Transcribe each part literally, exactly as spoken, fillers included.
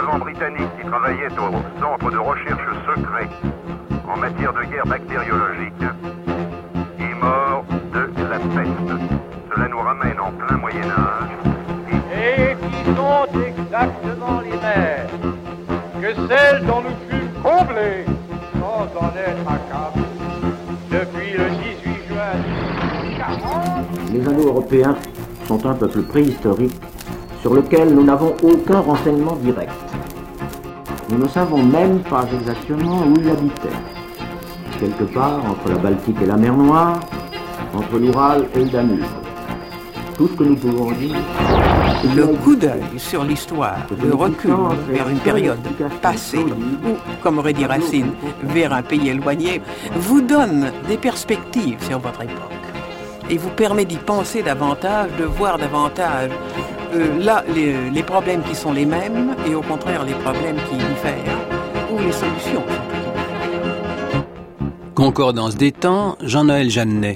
correspondant britannique qui travaillait au centre de recherche secret en matière de guerre bactériologique est mort de la peste. Cela nous ramène en plein Moyen-Âge. Et qui sont exactement les mêmes que celles dont nous fûmes comblés sans en être accablés depuis le dix-huit juin mille huit cent quarante. Les Indo-Européens sont un peuple préhistorique sur lequel nous n'avons aucun renseignement direct. Nous ne savons même pas exactement où ils habitaient. Quelque part entre la Baltique et la mer Noire, entre l'Oural et le Danube. Tout ce que nous pouvons dire... Le coup d'œil sur l'histoire, le recul vers une période passée, ou, comme aurait dit Racine, vers un pays éloigné, vous donne des perspectives sur votre époque et vous permet d'y penser davantage, de voir davantage euh, là les, les problèmes qui sont les mêmes et au contraire les problèmes qui diffèrent ou les solutions. Concordance des temps, Jean-Noël Jeannet.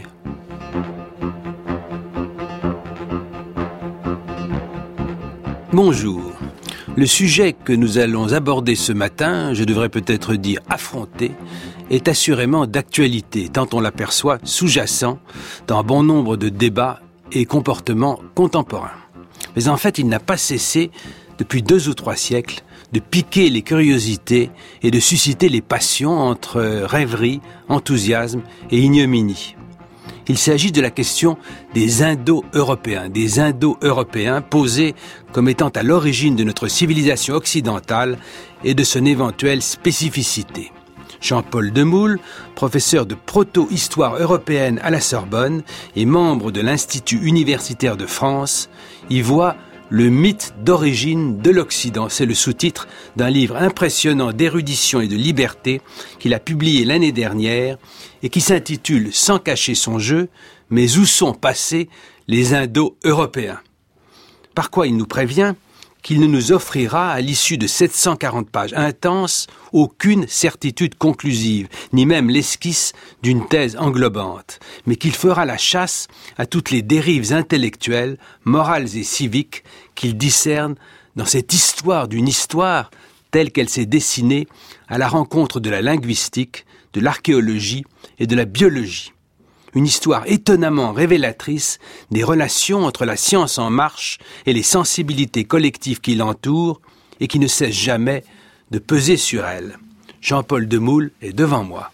Bonjour. Le sujet que nous allons aborder ce matin, je devrais peut-être dire affronter, est assurément d'actualité, tant on l'aperçoit sous-jacent dans bon nombre de débats et comportements contemporains. Mais en fait, il n'a pas cessé, depuis deux ou trois siècles, de piquer les curiosités et de susciter les passions entre rêverie, enthousiasme et ignominie. Il s'agit de la question des Indo-Européens, des Indo-Européens posés comme étant à l'origine de notre civilisation occidentale et de son éventuelle spécificité. Jean-Paul Demoule, professeur de proto-histoire européenne à la Sorbonne et membre de l'Institut universitaire de France, y voit le mythe d'origine de l'Occident. C'est le sous-titre d'un livre impressionnant d'érudition et de liberté qu'il a publié l'année dernière et qui s'intitule « Sans cacher son jeu, mais où sont passés les Indo-Européens ?» Par quoi il nous prévient qu'il ne nous offrira, à l'issue de sept cent quarante pages intenses, aucune certitude conclusive, ni même l'esquisse d'une thèse englobante, mais qu'il fera la chasse à toutes les dérives intellectuelles, morales et civiques qu'il discerne dans cette histoire d'une histoire telle qu'elle s'est dessinée à la rencontre de la linguistique, de l'archéologie et de la biologie. Une histoire étonnamment révélatrice des relations entre la science en marche et les sensibilités collectives qui l'entourent et qui ne cessent jamais de peser sur elle. Jean-Paul Demoule est devant moi.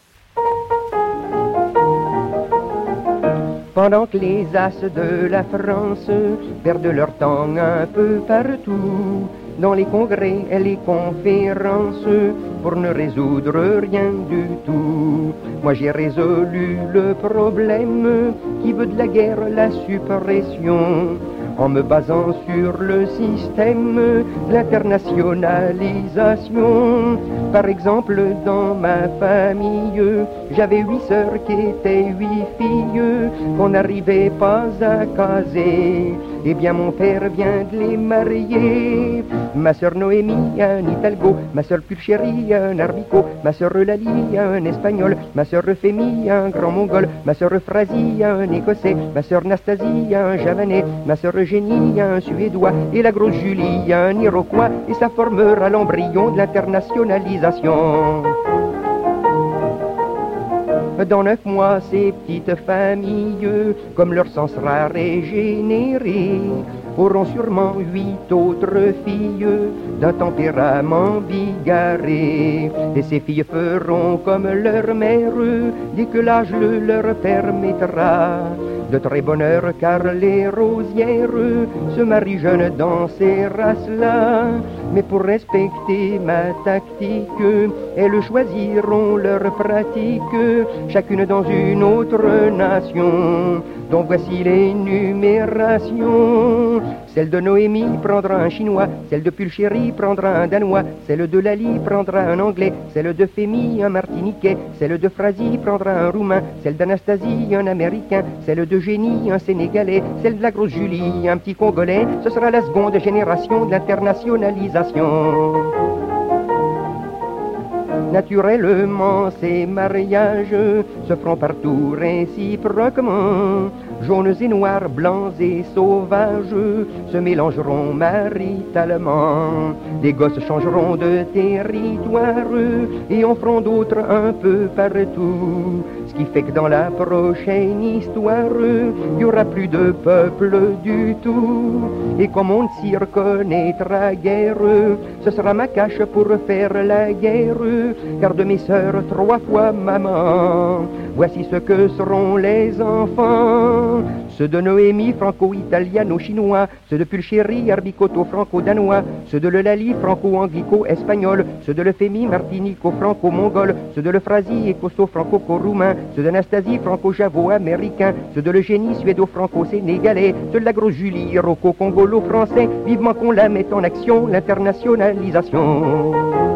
Pendant que les as de la France perdent leur temps un peu partout, dans les congrès et les conférences, pour ne résoudre rien du tout. Moi j'ai résolu le problème qui veut de la guerre la suppression, en me basant sur le système de l'internationalisation. Par exemple, dans ma famille, j'avais huit sœurs qui étaient huit filles, qu'on n'arrivait pas à caser. Eh bien mon père vient de les marier. Ma sœur Noémie, un Hidalgo, ma sœur Pulchérie, un Arbicot, ma sœur Eulalie, un Espagnol, ma sœur Euphémie, un grand Mongol, ma sœur Euphrasie, un Écossais, ma sœur Nastasie, un Javanais, ma sœur Eugénie, un Suédois, et la grosse Julie, un Iroquois, et ça formera l'embryon de l'internationalisation. Dans neuf mois, ces petites familles, comme leur sang sera régénéré, auront sûrement huit autres filles d'un tempérament bigarré. Et ces filles feront comme leur mère, dès que l'âge le leur permettra. De très bonne heure, car les rosières se marient jeunes dans ces races-là. Mais pour respecter ma tactique, elles choisiront leur pratique, chacune dans une autre nation. Donc voici l'énumération. Celle de Noémie prendra un chinois, celle de Pulchérie prendra un danois, celle de Lalie prendra un anglais, celle de Fémie un martiniquais, celle de Phrasie prendra un roumain, celle d'Anastasie un américain, celle de Génie un sénégalais, celle de la grosse Julie un petit congolais. Ce sera la seconde génération de l'internationalisation. Naturellement, ces mariages se feront partout réciproquement, jaunes et noirs, blancs et sauvages, se mélangeront maritalement. Des gosses changeront de territoire et en feront d'autres un peu partout. Ce qui fait que dans la prochaine histoire, il y aura plus de peuple du tout. Et comme on ne s'y reconnaîtra guère, ce sera ma cache pour faire la guerre. Car de mes sœurs, trois fois maman, voici ce que seront les enfants. Ceux de Noémie, franco-italiano-chinois, ceux de Pulchéry, arbicoto-franco-danois, ceux de Leulali, franco-anglico-espagnol, ceux de Lefémie, martinico-franco-mongol, ceux de Lefrasie, écosso-franco-roumain, ceux d'Anastasie, franco-javo-américain, ceux de l'Eugénie, suédo-franco-sénégalais, ceux de la grosse Julie, roco-congolo-français, vivement qu'on la mette en action, l'internationalisation.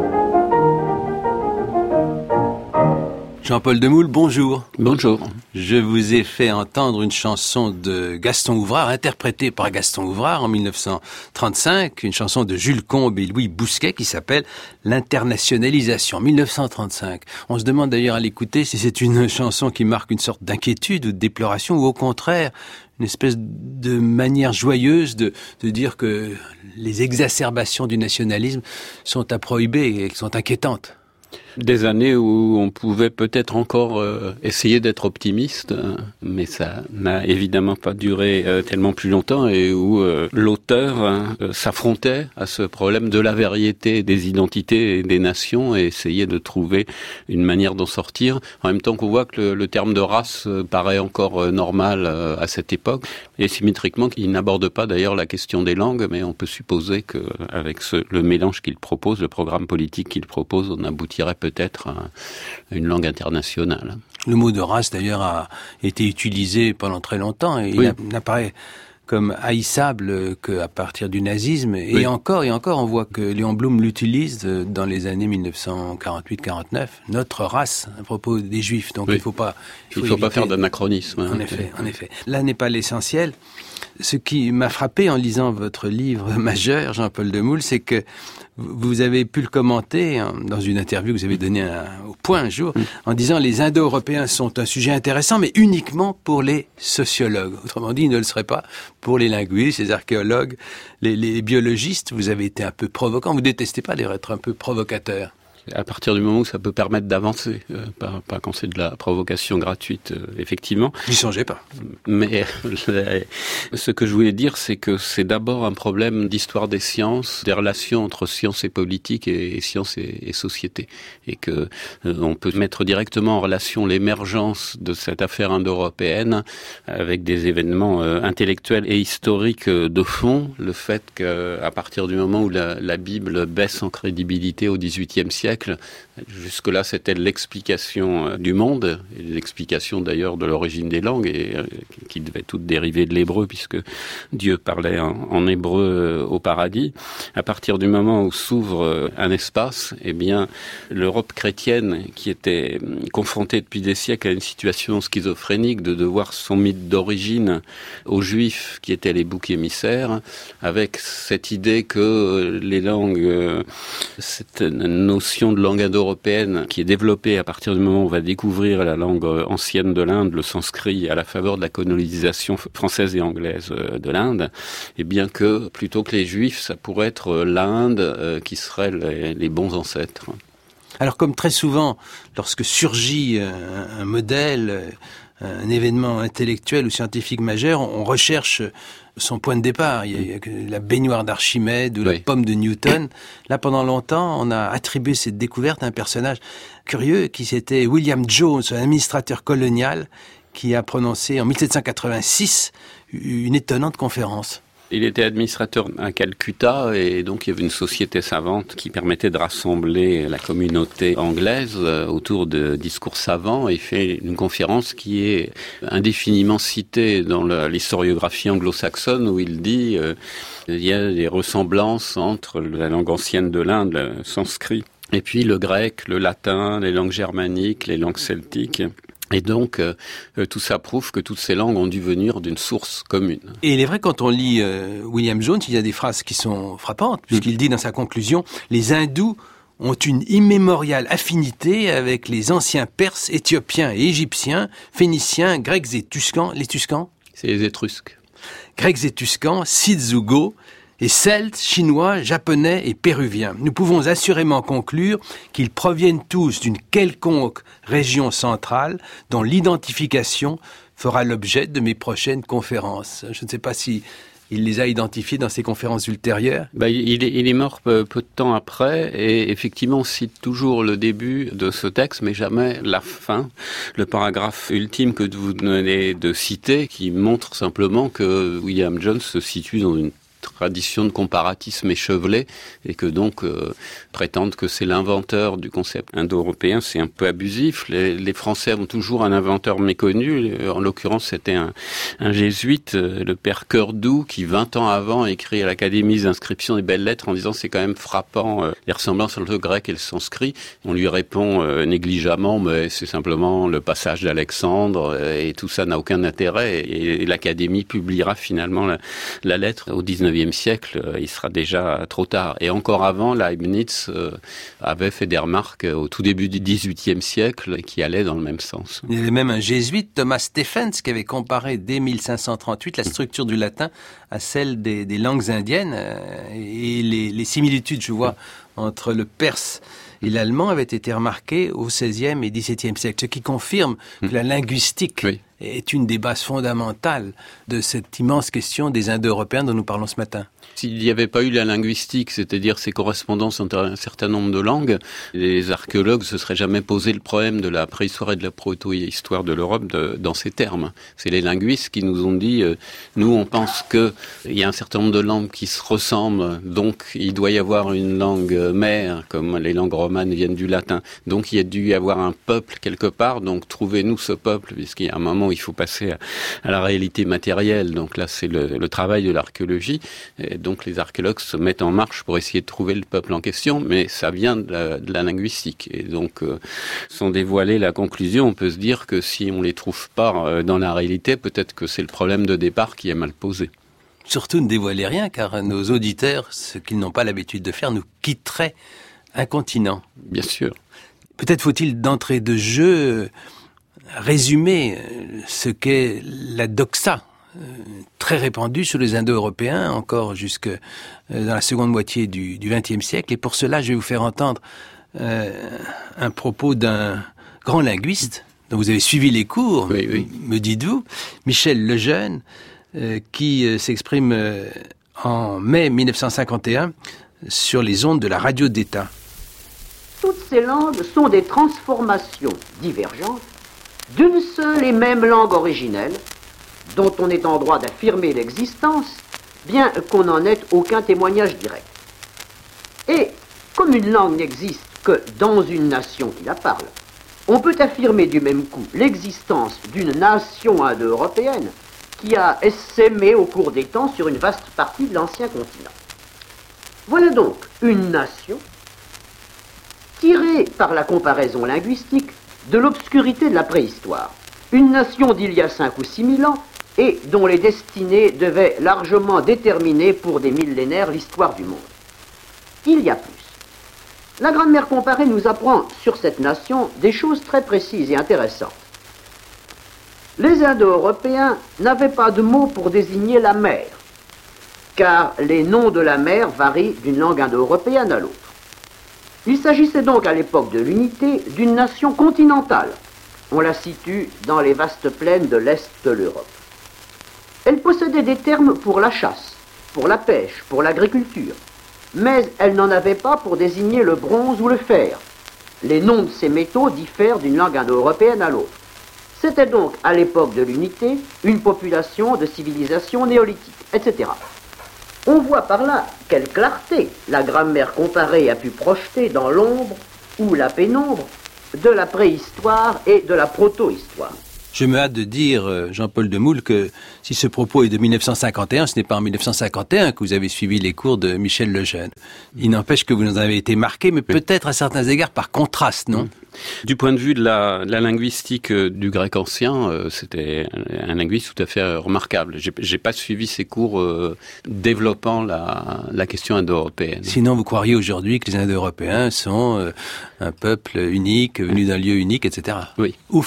Jean-Paul Demoule, bonjour. Bonjour. Je vous ai fait entendre une chanson de Gaston Ouvrard, interprétée par Gaston Ouvrard en mille neuf cent trente-cinq, une chanson de Jules Combe et Louis Bousquet qui s'appelle L'internationalisation, mille neuf cent trente-cinq. On se demande d'ailleurs à l'écouter si c'est une chanson qui marque une sorte d'inquiétude ou de déploration ou au contraire une espèce de manière joyeuse de, de dire que les exacerbations du nationalisme sont à prohiber et qu'elles sont inquiétantes. Des années où on pouvait peut-être encore euh, essayer d'être optimiste, euh, mais ça n'a évidemment pas duré euh, tellement plus longtemps et où euh, l'auteur hein, euh, s'affrontait à ce problème de la variété des identités et des nations et essayait de trouver une manière d'en sortir. En même temps qu'on voit que le, le terme de race euh, paraît encore euh, normal euh, à cette époque et symétriquement qu'il n'aborde pas d'ailleurs la question des langues, mais on peut supposer qu'avec le mélange qu'il propose, le programme politique qu'il propose, on aboutirait peut-être à une langue internationale. Le mot de race, d'ailleurs, a été utilisé pendant très longtemps et oui. il n'apparaît comme haïssable qu'à partir du nazisme. Et oui. encore et encore, on voit que Léon Blum l'utilise dans les années mille neuf cent quarante-huit quarante-neuf, notre race, à propos des Juifs. Donc oui. il ne faut pas... Il ne faut, faut pas faire d'anachronisme. En hein, effet, en effet. Là n'est pas l'essentiel. Ce qui m'a frappé en lisant votre livre majeur, Jean-Paul Demoule, c'est que vous avez pu le commenter dans une interview que vous avez donnée au Point un jour, en disant les Indo-Européens sont un sujet intéressant, mais uniquement pour les sociologues. Autrement dit, ils ne le seraient pas pour les linguistes, les archéologues, les, les biologistes. Vous avez été un peu provocant. Vous détestez pas d'ailleurs être un peu provocateur? À partir du moment où ça peut permettre d'avancer, euh, pas, pas quand c'est de la provocation gratuite, euh, effectivement. N'y songez pas. Mais euh, ce que je voulais dire, c'est que c'est d'abord un problème d'histoire des sciences, des relations entre sciences et politique et, et sciences et, et société. Et que euh, on peut mettre directement en relation l'émergence de cette affaire indo-européenne avec des événements euh, intellectuels et historiques euh, de fond. Le fait qu'à partir du moment où la, la Bible baisse en crédibilité au dix-huitième siècle, jusque-là, c'était l'explication du monde, et l'explication d'ailleurs de l'origine des langues, et euh, qui devait toutes dériver de l'hébreu, puisque Dieu parlait en, en hébreu euh, au paradis. À partir du moment où s'ouvre un espace, eh bien, l'Europe chrétienne, qui était confrontée depuis des siècles à une situation schizophrénique de devoir son mythe d'origine aux Juifs, qui étaient les boucs émissaires, avec cette idée que les langues, euh, cette notion de langue indo-européenne qui est développée à partir du moment où on va découvrir la langue ancienne de l'Inde, le sanskrit, à la faveur de la colonisation française et anglaise de l'Inde, et bien que plutôt que les Juifs, ça pourrait être l'Inde euh, qui serait les, les bons ancêtres. Alors comme très souvent, lorsque surgit un, un modèle, un événement intellectuel ou scientifique majeur, on recherche son point de départ. Il y a, il y a la baignoire d'Archimède ou oui. la pomme de Newton. Là, pendant longtemps, on a attribué cette découverte à un personnage curieux qui c'était William Jones, un administrateur colonial qui a prononcé en mille sept cent quatre-vingt-six une étonnante conférence. Il était administrateur à Calcutta et donc il y avait une société savante qui permettait de rassembler la communauté anglaise autour de discours savants et il fait une conférence qui est indéfiniment citée dans l'historiographie anglo-saxonne où il dit euh, il y a des ressemblances entre la langue ancienne de l'Inde, le sanskrit, et puis le grec, le latin, les langues germaniques, les langues celtiques. Et donc, euh, tout ça prouve que toutes ces langues ont dû venir d'une source commune. Et il est vrai, quand on lit euh, William Jones, il y a des phrases qui sont frappantes, puisqu'il dit dans sa conclusion « Les hindous ont une immémoriale affinité avec les anciens Perses, Éthiopiens et Égyptiens, Phéniciens, Grecs et Tuscans. » Les Tuscans ? C'est les Étrusques. Grecs étruscans, Scythes ou Goths, et Celtes, Chinois, Japonais et Péruviens. Nous pouvons assurément conclure qu'ils proviennent tous d'une quelconque région centrale dont l'identification fera l'objet de mes prochaines conférences. Je ne sais pas si il les a identifiés dans ses conférences ultérieures. Bah, il, est, il est mort peu, peu de temps après, et effectivement on cite toujours le début de ce texte, mais jamais la fin, le paragraphe ultime que vous venez de citer, qui montre simplement que William Jones se situe dans une tradition de comparatisme échevelé, et que donc euh, prétendre que c'est l'inventeur du concept indo-européen, c'est un peu abusif. Les, les Français ont toujours un inventeur méconnu. En l'occurrence, c'était un, un jésuite, le père Cœurdoux, qui vingt ans avant écrit à l'Académie des inscriptions des belles lettres en disant c'est quand même frappant euh, les ressemblances entre le grec et le sanskrit. On lui répond euh, négligemment, mais c'est simplement le passage d'Alexandre, euh, et tout ça n'a aucun intérêt. Et, et l'Académie publiera finalement la, la lettre au dix-neuvième siècle, il sera déjà trop tard. Et encore avant, Leibniz avait fait des remarques au tout début du dix-huitième siècle qui allaient dans le même sens. Il y avait même un jésuite, Thomas Stephens, qui avait comparé dès mille cinq cent trente-huit la structure du latin à celle des, des langues indiennes. Et les, les similitudes, je vois, entre le perse et l'allemand avaient été remarquées au seizième et dix-septième siècle, ce qui confirme que la linguistique oui. est une des bases fondamentales de cette immense question des Indo-Européens dont nous parlons ce matin. S'il n'y avait pas eu la linguistique, c'est-à-dire ces correspondances entre un certain nombre de langues, les archéologues ne se seraient jamais posé le problème de la préhistoire et de la proto-histoire de l'Europe de, dans ces termes. C'est les linguistes qui nous ont dit, euh, nous on pense qu'il y a un certain nombre de langues qui se ressemblent, donc il doit y avoir une langue mère, comme les langues romanes viennent du latin, donc il y a dû y avoir un peuple quelque part, donc trouvez-nous ce peuple, puisqu'il y a un moment où il faut passer à, à la réalité matérielle, donc là c'est le, le travail de l'archéologie. Et donc les archéologues se mettent en marche pour essayer de trouver le peuple en question, mais ça vient de la, de la linguistique. Et donc, euh, sans dévoiler la conclusion, on peut se dire que si on les trouve pas euh, dans la réalité, peut-être que c'est le problème de départ qui est mal posé. Surtout ne dévoilez rien, car nos auditeurs, ce qu'ils n'ont pas l'habitude de faire, nous quitteraient un continent. Bien sûr. Peut-être faut-il d'entrée de jeu résumer ce qu'est la doxa, très répandu sur les Indo-Européens, encore jusque dans la seconde moitié du vingtième siècle. Et pour cela, je vais vous faire entendre euh, un propos d'un grand linguiste, dont vous avez suivi les cours, oui, oui. me dites-vous, Michel Lejeune, euh, qui euh, s'exprime euh, en mai mille neuf cent cinquante et un sur les ondes de la radio d'État. Toutes ces langues sont des transformations divergentes d'une seule et même langue originelle, dont on est en droit d'affirmer l'existence, bien qu'on n'en ait aucun témoignage direct. Et, comme une langue n'existe que dans une nation qui la parle, on peut affirmer du même coup l'existence d'une nation indo-européenne qui a essaimé au cours des temps sur une vaste partie de l'ancien continent. Voilà donc une nation tirée par la comparaison linguistique de l'obscurité de la préhistoire. Une nation d'il y a cinq ou six mille ans et dont les destinées devaient largement déterminer pour des millénaires l'histoire du monde. Il y a plus. La grammaire comparée nous apprend sur cette nation des choses très précises et intéressantes. Les Indo-Européens n'avaient pas de mot pour désigner la mer, car les noms de la mer varient d'une langue indo-européenne à l'autre. Il s'agissait donc à l'époque de l'unité d'une nation continentale. On la situe dans les vastes plaines de l'Est de l'Europe. Elle possédait des termes pour la chasse, pour la pêche, pour l'agriculture, mais elle n'en avait pas pour désigner le bronze ou le fer. Les noms de ces métaux diffèrent d'une langue indo-européenne à l'autre. C'était donc, à l'époque de l'unité, une population de civilisation néolithique, et cetera. On voit par là quelle clarté la grammaire comparée a pu projeter dans l'ombre ou la pénombre de la préhistoire et de la proto-histoire. Je me hâte de dire, Jean-Paul Demoule, que si ce propos est de mille neuf cent cinquante et un, ce n'est pas en mille neuf cent cinquante et un que vous avez suivi les cours de Michel Lejeune. Il n'empêche que vous en avez été marqué, mais oui. peut-être à certains égards par contraste, non ? Du point de vue de la, de la linguistique du grec ancien, euh, c'était un linguiste tout à fait euh, remarquable. J'ai, j'ai pas suivi ses cours euh, développant la, la question indo-européenne. Sinon, vous croiriez aujourd'hui que les Indo-Européens sont euh, un peuple unique, venu d'un lieu unique, et cetera. Oui. Ouf.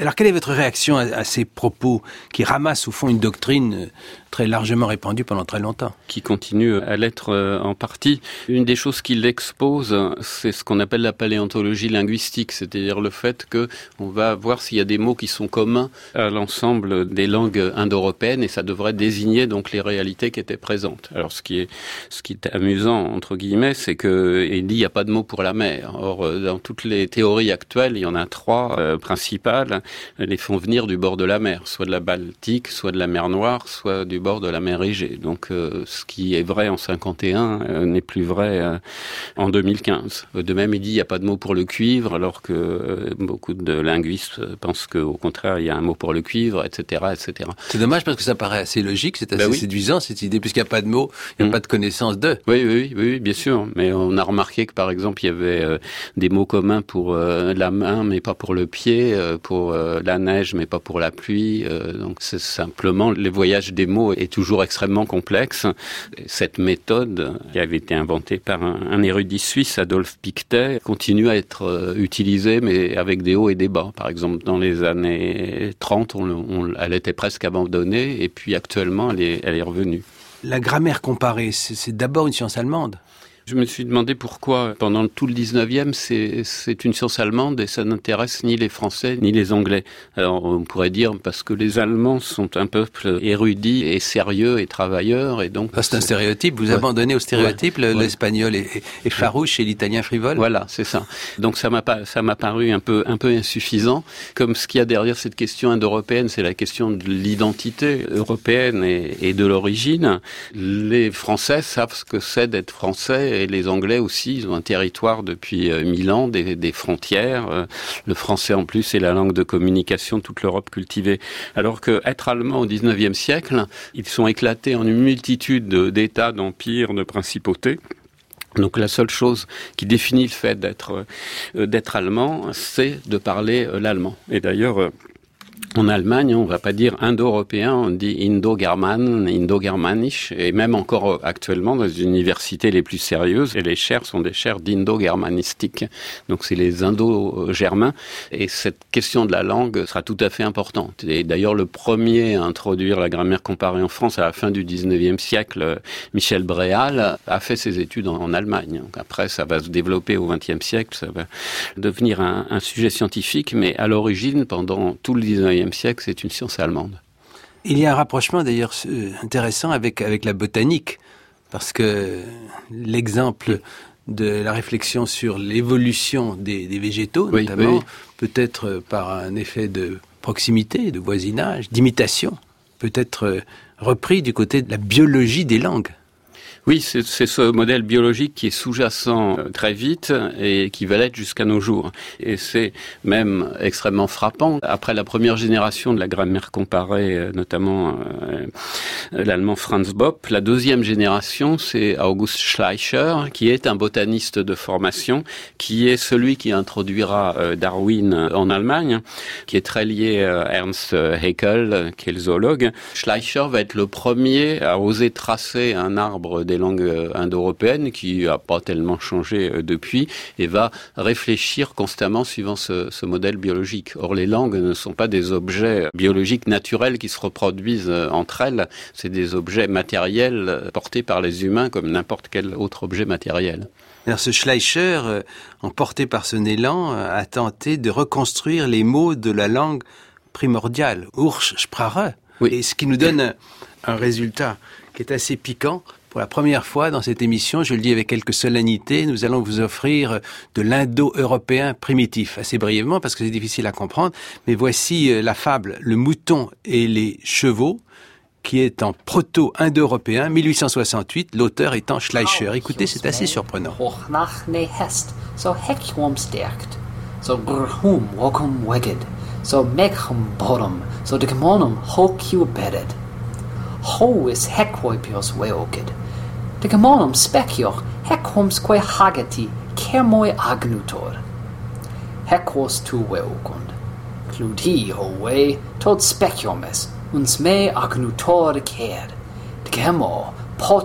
Alors, quelle est votre réaction à, à ces propos qui ramassent au fond une doctrine très largement répandue pendant très longtemps? Qui continue à l'être euh, en partie. Une des choses qu'il expose, c'est ce qu'on appelle la paléontologie linguistique, c'est-à-dire le fait que on va voir s'il y a des mots qui sont communs à l'ensemble des langues indo-européennes, et ça devrait désigner donc les réalités qui étaient présentes. Alors, ce qui est, ce qui est amusant, entre guillemets, c'est que il dit il n'y a pas de mot pour la mer. Or, dans toutes les théories actuelles, il y en a trois euh, principales. Les font venir du bord de la mer, soit de la Baltique, soit de la mer Noire, soit du bord de la mer Égée. Donc, euh, ce qui est vrai en cinquante et un euh, n'est plus vrai euh, en deux mille quinze. De même, il dit il n'y a pas de mot pour le cuivre, alors que euh, beaucoup de linguistes pensent qu'au contraire, il y a un mot pour le cuivre, et cetera, et cetera. C'est dommage parce que ça paraît assez logique, c'est assez ben oui. séduisant cette idée, puisqu'il n'y a pas de mots, il n'y a mmh. pas de connaissance de. Oui, oui, oui, oui, bien sûr. Mais on a remarqué que, par exemple, il y avait euh, des mots communs pour euh, la main, mais pas pour le pied, euh, pour euh, la neige, mais pas pour la pluie. Euh, donc, c'est simplement, le voyage des mots est toujours extrêmement complexe. Cette méthode, qui avait été inventée par un, un érudit suisse, Adolphe Pictet, continue à être euh, utilisée, mais avec des hauts et des bas. Par exemple, dans les années trente, on, on, elle était presque abandonnée, et puis actuellement, elle est, elle est revenue. La grammaire comparée, c'est, c'est d'abord une science allemande. Je me suis demandé pourquoi, pendant tout le dix-neuvième, c'est, c'est une science allemande et ça n'intéresse ni les Français ni les Anglais. Alors, on pourrait dire parce que les Allemands sont un peuple érudit et sérieux et travailleur, et donc... Ah, c'est un stéréotype, vous ouais. abandonnez au stéréotype, ouais. l'espagnol est, est farouche et l'italien frivole. Voilà, c'est ça. Donc ça m'a, pas, ça m'a paru un peu, un peu insuffisant. Comme ce qu'il y a derrière cette question indo-européenne, c'est la question de l'identité européenne et, et de l'origine. Les Français savent ce que c'est d'être Français, et les Anglais aussi, ils ont un territoire depuis euh, mille ans, des, des frontières. Euh, le français en plus est la langue de communication de toute l'Europe cultivée. Alors que être allemand au dix-neuvième siècle, ils sont éclatés en une multitude de, d'États, d'empires, de principautés. Donc la seule chose qui définit le fait d'être, euh, d'être allemand, c'est de parler euh, l'allemand. Et d'ailleurs... Euh, En Allemagne, on ne va pas dire indo-européen, on dit indo-german, indo-germanisch, et même encore actuellement dans les universités les plus sérieuses, et les chaires sont des chaires d'indo-germanistique. Donc c'est les indo-germains, et cette question de la langue sera tout à fait importante. Et d'ailleurs, le premier à introduire la grammaire comparée en France à la fin du dix-neuvième siècle, Michel Bréal, a fait ses études en, en Allemagne. Donc après, ça va se développer au vingtième siècle, ça va devenir un, un sujet scientifique, mais à l'origine, pendant tout le dix-neuvième siècle, c'est une science allemande. Il y a un rapprochement d'ailleurs intéressant avec, avec la botanique, parce que l'exemple de la réflexion sur l'évolution des, des végétaux, oui, notamment, oui. peut-être par un effet de proximité, de voisinage, d'imitation, peut être repris du côté de la biologie des langues. Oui, c'est, c'est ce modèle biologique qui est sous-jacent très vite et qui va l'être jusqu'à nos jours. Et c'est même extrêmement frappant. Après la première génération de la grammaire comparée, notamment euh, l'allemand Franz Bopp, la deuxième génération, c'est August Schleicher, qui est un botaniste de formation, qui est celui qui introduira euh, Darwin en Allemagne, qui est très lié à Ernst Haeckel, qui est le zoologue. Schleicher va être le premier à oser tracer un arbre des langues indo-européennes, qui n'a pas tellement changé depuis, et va réfléchir constamment suivant ce, ce modèle biologique. Or, les langues ne sont pas des objets biologiques naturels qui se reproduisent entre elles, c'est des objets matériels portés par les humains comme n'importe quel autre objet matériel. Alors ce Schleicher, euh, emporté par son élan, euh, a tenté de reconstruire les mots de la langue primordiale, Ursprache, oui. Et ce qui nous donne un, un résultat qui est assez piquant. Pour la première fois dans cette émission, je le dis avec quelques solennités, nous allons vous offrir de l'indo-européen primitif. Assez brièvement, parce que c'est difficile à comprendre, mais voici la fable « Le mouton et les chevaux », qui est en proto-indo-européen, mille huit cent soixante-huit, l'auteur étant Schleicher. Écoutez, c'est assez surprenant. Ho is hequoipios weokid. De gemonum specior, hequums quae hageti, cermoi agnutor. Hequos tu weokund. Cludi ho we, tod speciomes, uns me agnutor cer. De gemo, potis,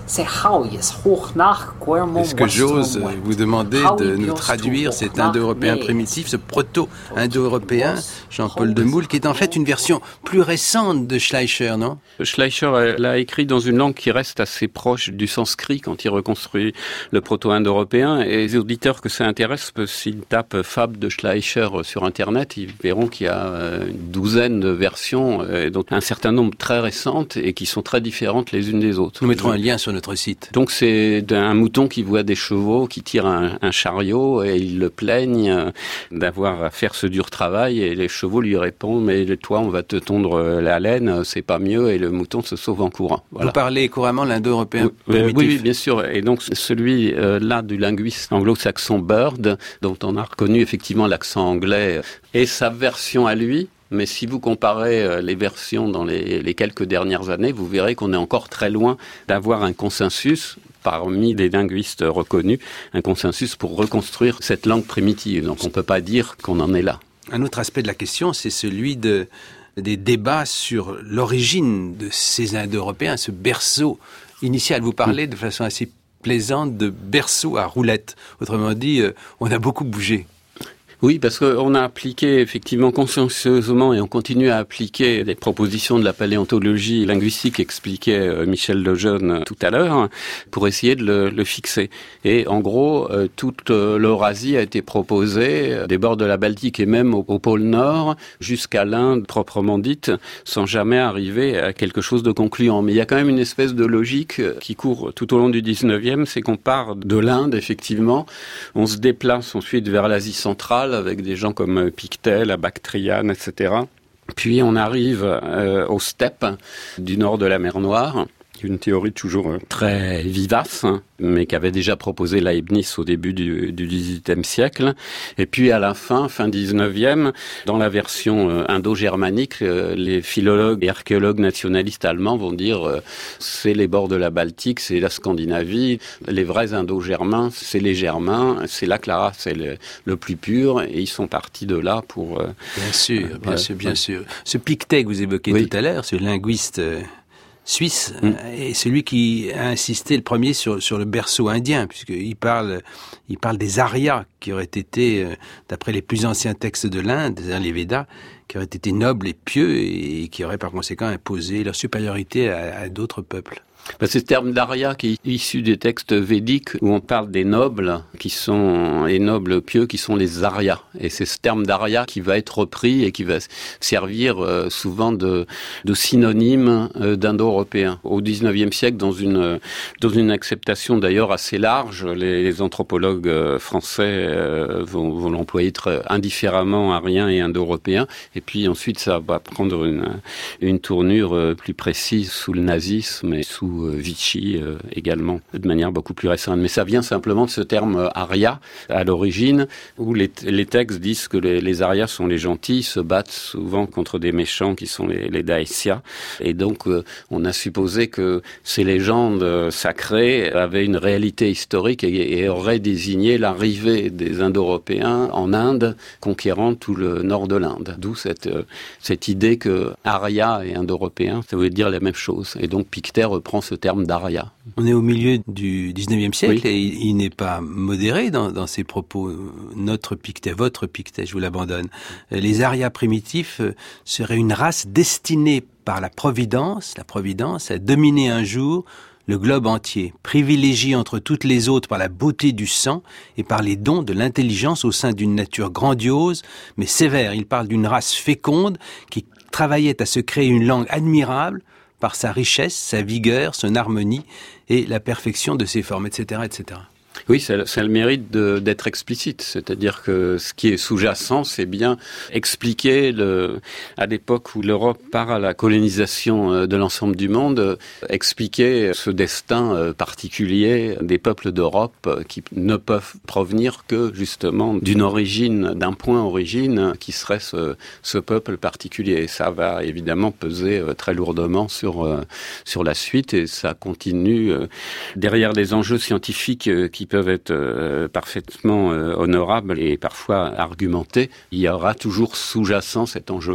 Est-ce que j'ose vous demander de nous traduire cet indo-européen primitif, ce proto-indo-européen, Jean-Paul Demoule, qui est en fait une version plus récente de Schleicher, non ? Schleicher l'a écrit dans une langue qui reste assez proche du sanskrit quand il reconstruit le proto-indo-européen. Et les auditeurs que ça intéresse, s'ils tapent Fable de Schleicher sur Internet, ils verront qu'il y a une douzaine de versions, dont un certain nombre très récentes et qui sont très différentes les unes des autres. Nous mettrons un lien sur notre site. Donc c'est un mouton qui voit des chevaux qui tirent un, un chariot et ils le plaignent d'avoir à faire ce dur travail et les chevaux lui répondent mais toi on va te tondre la laine, c'est pas mieux, et le mouton se sauve en courant. Voilà. Vous parlez couramment l'indo-européen oui, primitif. Oui, oui, bien sûr. Et donc celui-là du linguiste anglo-saxon Bird, dont on a reconnu effectivement l'accent anglais, et sa version à lui. Mais si vous comparez les versions dans les, les quelques dernières années, vous verrez qu'on est encore très loin d'avoir un consensus parmi des linguistes reconnus, un consensus pour reconstruire cette langue primitive. Donc on ne peut pas dire qu'on en est là. Un autre aspect de la question, c'est celui de, des débats sur l'origine de ces Indo-Européens, ce berceau initial. Vous parlez de façon assez plaisante de berceau à roulettes. Autrement dit, on a beaucoup bougé. Oui, parce qu'on a appliqué effectivement consciencieusement et on continue à appliquer les propositions de la paléontologie linguistique qu'expliquait Michel Lejeune tout à l'heure pour essayer de le, le fixer. Et en gros, toute l'Eurasie a été proposée, des bords de la Baltique et même au, au pôle Nord, jusqu'à l'Inde proprement dite, sans jamais arriver à quelque chose de concluant. Mais il y a quand même une espèce de logique qui court tout au long du dix-neuvième, c'est qu'on part de l'Inde, effectivement, on se déplace ensuite vers l'Asie centrale, avec des gens comme Pictet, Bactriane, et cetera. Puis on arrive euh, aux steppes du nord de la mer Noire, une théorie toujours très vivace, hein, mais qu'avait déjà proposé Leibniz au début du, du dix-huitième siècle. Et puis à la fin, fin dix-neuvième, dans la version euh, indo-germanique, euh, les philologues et archéologues nationalistes allemands vont dire euh, c'est les bords de la Baltique, c'est la Scandinavie, les vrais indo-germains, c'est les Germains, c'est là que la race est le, le plus pur, et ils sont partis de là pour... Euh, bien sûr, euh, bien euh, sûr, bien euh, sûr. Ce Pictet que vous évoquez oui. tout à l'heure, ce linguiste... Euh... suisse, mmh. et celui qui a insisté le premier sur, sur le berceau indien, puisqu'il parle, il parle des Aryas, qui auraient été, d'après les plus anciens textes de l'Inde, les Védas, qui auraient été nobles et pieux, et qui auraient par conséquent imposé leur supériorité à, à d'autres peuples. Ben, c'est ce terme d'Arya qui est issu des textes védiques où on parle des nobles qui sont les nobles pieux qui sont les Aryas. Et c'est ce terme d'Arya qui va être repris et qui va servir euh, souvent de, de synonyme euh, d'indo-européen. Au dix-neuvième siècle, dans une dans une acceptation d'ailleurs assez large, les, les anthropologues euh, français euh, vont, vont l'employer très indifféremment arien et indo-européen. Et puis ensuite, ça va prendre une une tournure euh, plus précise sous le nazisme et sous Vichy euh, également, de manière beaucoup plus récente. Mais ça vient simplement de ce terme euh, Arya, à l'origine, où les, les textes disent que les, les Aryas sont les gentils, se battent souvent contre des méchants qui sont les, les Daesya. Et donc, euh, on a supposé que ces légendes sacrées avaient une réalité historique et, et auraient désigné l'arrivée des Indo-Européens en Inde, conquérant tout le nord de l'Inde. D'où cette, euh, cette idée que Arya et Indo-Européen, ça veut dire la même chose. Et donc, Pictet reprend ce terme d'Arya. On est au milieu du dix-neuvième siècle oui. et il, il n'est pas modéré dans, dans ses propos. Notre Pictet, votre Pictet, je vous l'abandonne. Les Aryas primitifs seraient une race destinée par la Providence, la Providence, à dominer un jour le globe entier, privilégié entre toutes les autres par la beauté du sang et par les dons de l'intelligence au sein d'une nature grandiose mais sévère. Il parle d'une race féconde qui travaillait à se créer une langue admirable par sa richesse, sa vigueur, son harmonie et la perfection de ses formes, et cetera, et cetera. Oui, ça, ça a le mérite de, d'être explicite, c'est-à-dire que ce qui est sous-jacent, c'est bien expliquer le, à l'époque où l'Europe part à la colonisation de l'ensemble du monde, expliquer ce destin particulier des peuples d'Europe qui ne peuvent provenir que justement d'une origine, d'un point origine qui serait ce, ce peuple particulier. Et ça va évidemment peser très lourdement sur, sur la suite et ça continue derrière les enjeux scientifiques qui peuvent être euh, parfaitement euh, honorables et parfois argumentés, il y aura toujours sous-jacent cet enjeu-là.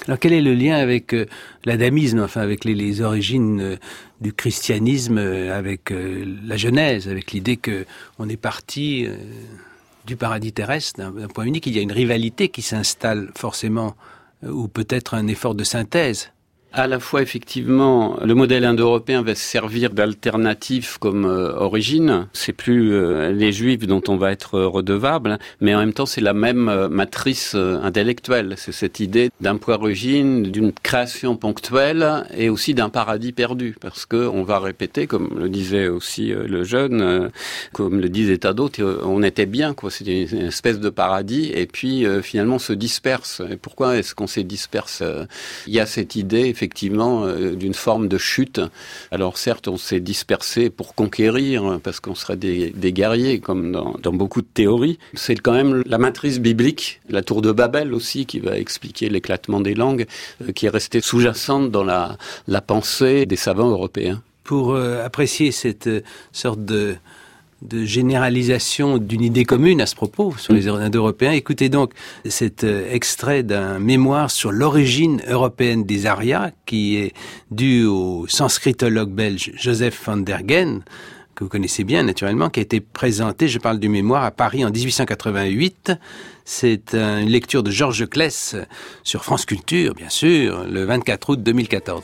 Alors quel est le lien avec euh, l'adamisme, enfin avec les, les origines euh, du christianisme, euh, avec euh, la Genèse, avec l'idée que on est parti euh, du paradis terrestre d'un, d'un point unique? Il y a une rivalité qui s'installe forcément, euh, ou peut-être un effort de synthèse. À la fois, effectivement, le modèle indo-européen va se servir d'alternative comme euh, origine. C'est plus euh, les Juifs dont on va être redevable, mais en même temps, c'est la même euh, matrice euh, intellectuelle. C'est cette idée d'un point origine, d'une création ponctuelle et aussi d'un paradis perdu. Parce que on va répéter, comme le disait aussi euh, le jeune, euh, comme le disaient tas d'autres, euh, on était bien, quoi. C'était une espèce de paradis et puis euh, finalement on se disperse. Et pourquoi est-ce qu'on se disperse? Il y a cette idée, effectivement, euh, d'une forme de chute. Alors certes, on s'est dispersé pour conquérir, parce qu'on serait des, des guerriers, comme dans, dans beaucoup de théories. C'est quand même la matrice biblique, la tour de Babel aussi, qui va expliquer l'éclatement des langues, euh, qui est restée sous-jacente dans la, la pensée des savants européens. Pour euh, apprécier cette euh, sorte de... de généralisation d'une idée commune à ce propos sur les Indo-Européens. Écoutez donc cet extrait d'un mémoire sur l'origine européenne des Aryas qui est dû au sanskritologue belge Joseph van der Geen, que vous connaissez bien naturellement, qui a été présenté, je parle du mémoire, à Paris en dix-huit cent quatre-vingt-huit. C'est une lecture de Georges Claes sur France Culture, bien sûr, le vingt-quatre août deux mille quatorze.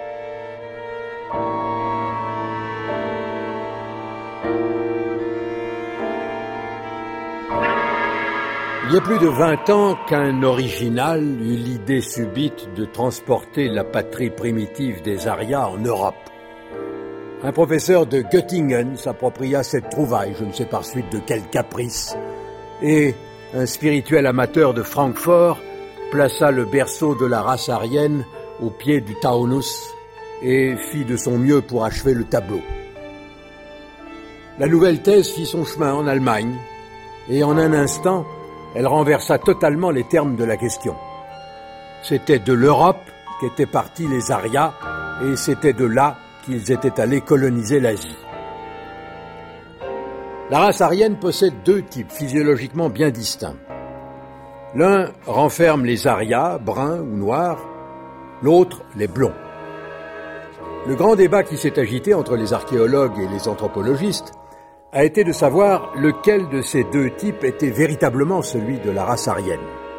Il y a plus de vingt ans qu'un original eut l'idée subite de transporter la patrie primitive des Aryas en Europe. Un professeur de Göttingen s'appropria cette trouvaille, je ne sais par suite de quel caprice, et un spirituel amateur de Francfort plaça le berceau de la race aryenne au pied du Taunus et fit de son mieux pour achever le tableau. La nouvelle thèse fit son chemin en Allemagne, et en un instant, elle renversa totalement les termes de la question. C'était de l'Europe qu'étaient partis les Aryas, et c'était de là qu'ils étaient allés coloniser l'Asie. La race aryenne possède deux types physiologiquement bien distincts. L'un renferme les Aryas, bruns ou noirs, l'autre les blonds. Le grand débat qui s'est agité entre les archéologues et les anthropologistes a été de savoir lequel de ces deux types était véritablement celui de la race aryenne.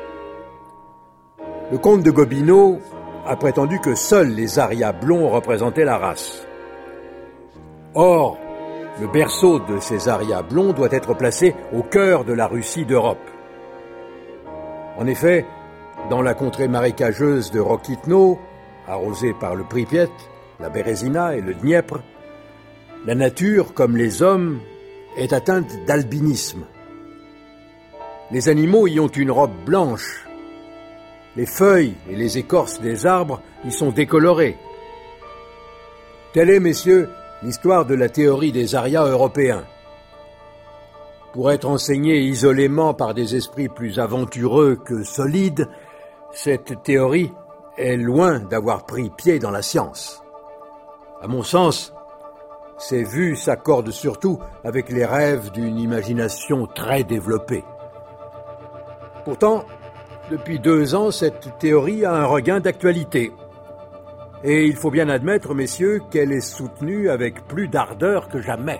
Le comte de Gobineau a prétendu que seuls les Aryas blonds représentaient la race. Or, le berceau de ces Aryas blonds doit être placé au cœur de la Russie d'Europe. En effet, dans la contrée marécageuse de Rokitno, arrosée par le Pripyat, la Bérésina et le Dniepr, la nature, comme les hommes, est atteinte d'albinisme. Les animaux y ont une robe blanche. Les feuilles et les écorces des arbres y sont décolorées. Telle est, messieurs, l'histoire de la théorie des Aryas européens. Pour être enseignée isolément par des esprits plus aventureux que solides, cette théorie est loin d'avoir pris pied dans la science. À mon sens, ces vues s'accordent surtout avec les rêves d'une imagination très développée. Pourtant, depuis deux ans, cette théorie a un regain d'actualité. Et il faut bien admettre, messieurs, qu'elle est soutenue avec plus d'ardeur que jamais.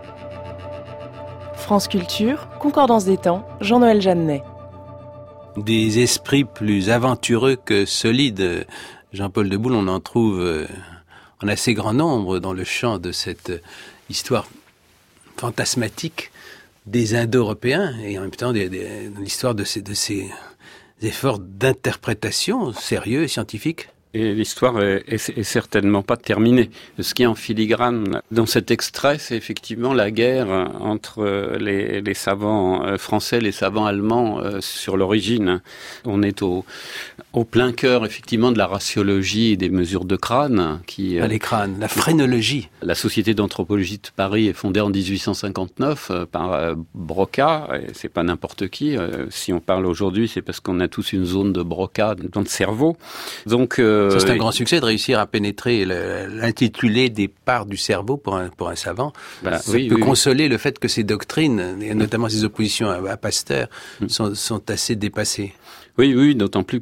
France Culture, Concordance des temps, Jean-Noël Jeannet. Des esprits plus aventureux que solides. Jean-Paul Deboul, on en trouve en assez grand nombre dans le champ de cette histoire fantasmatique des Indo-Européens et en même temps des, des, l'histoire de ces, de ces efforts d'interprétation sérieux et scientifiques. Et l'histoire est, est, est certainement pas terminée. Ce qui est en filigrane dans cet extrait, c'est effectivement la guerre entre les, les savants français et les savants allemands sur l'origine. On est au, au plein cœur, effectivement, de la raciologie et des mesures de crâne. Qui, ah, les crânes, la phrénologie. La Société d'anthropologie de Paris est fondée en dix-huit cent cinquante-neuf par Broca, et c'est pas n'importe qui. Si on parle aujourd'hui, c'est parce qu'on a tous une zone de Broca dans le cerveau. Donc, euh, Ça, c'est un grand succès de réussir à pénétrer le, l'intitulé des parts du cerveau pour un, pour un savant. Bah, Ça oui, peut oui, consoler oui. le fait que ces doctrines, et notamment ces oppositions à, à Pasteur, mmh. sont, sont assez dépassées. Oui, oui, d'autant plus qu'il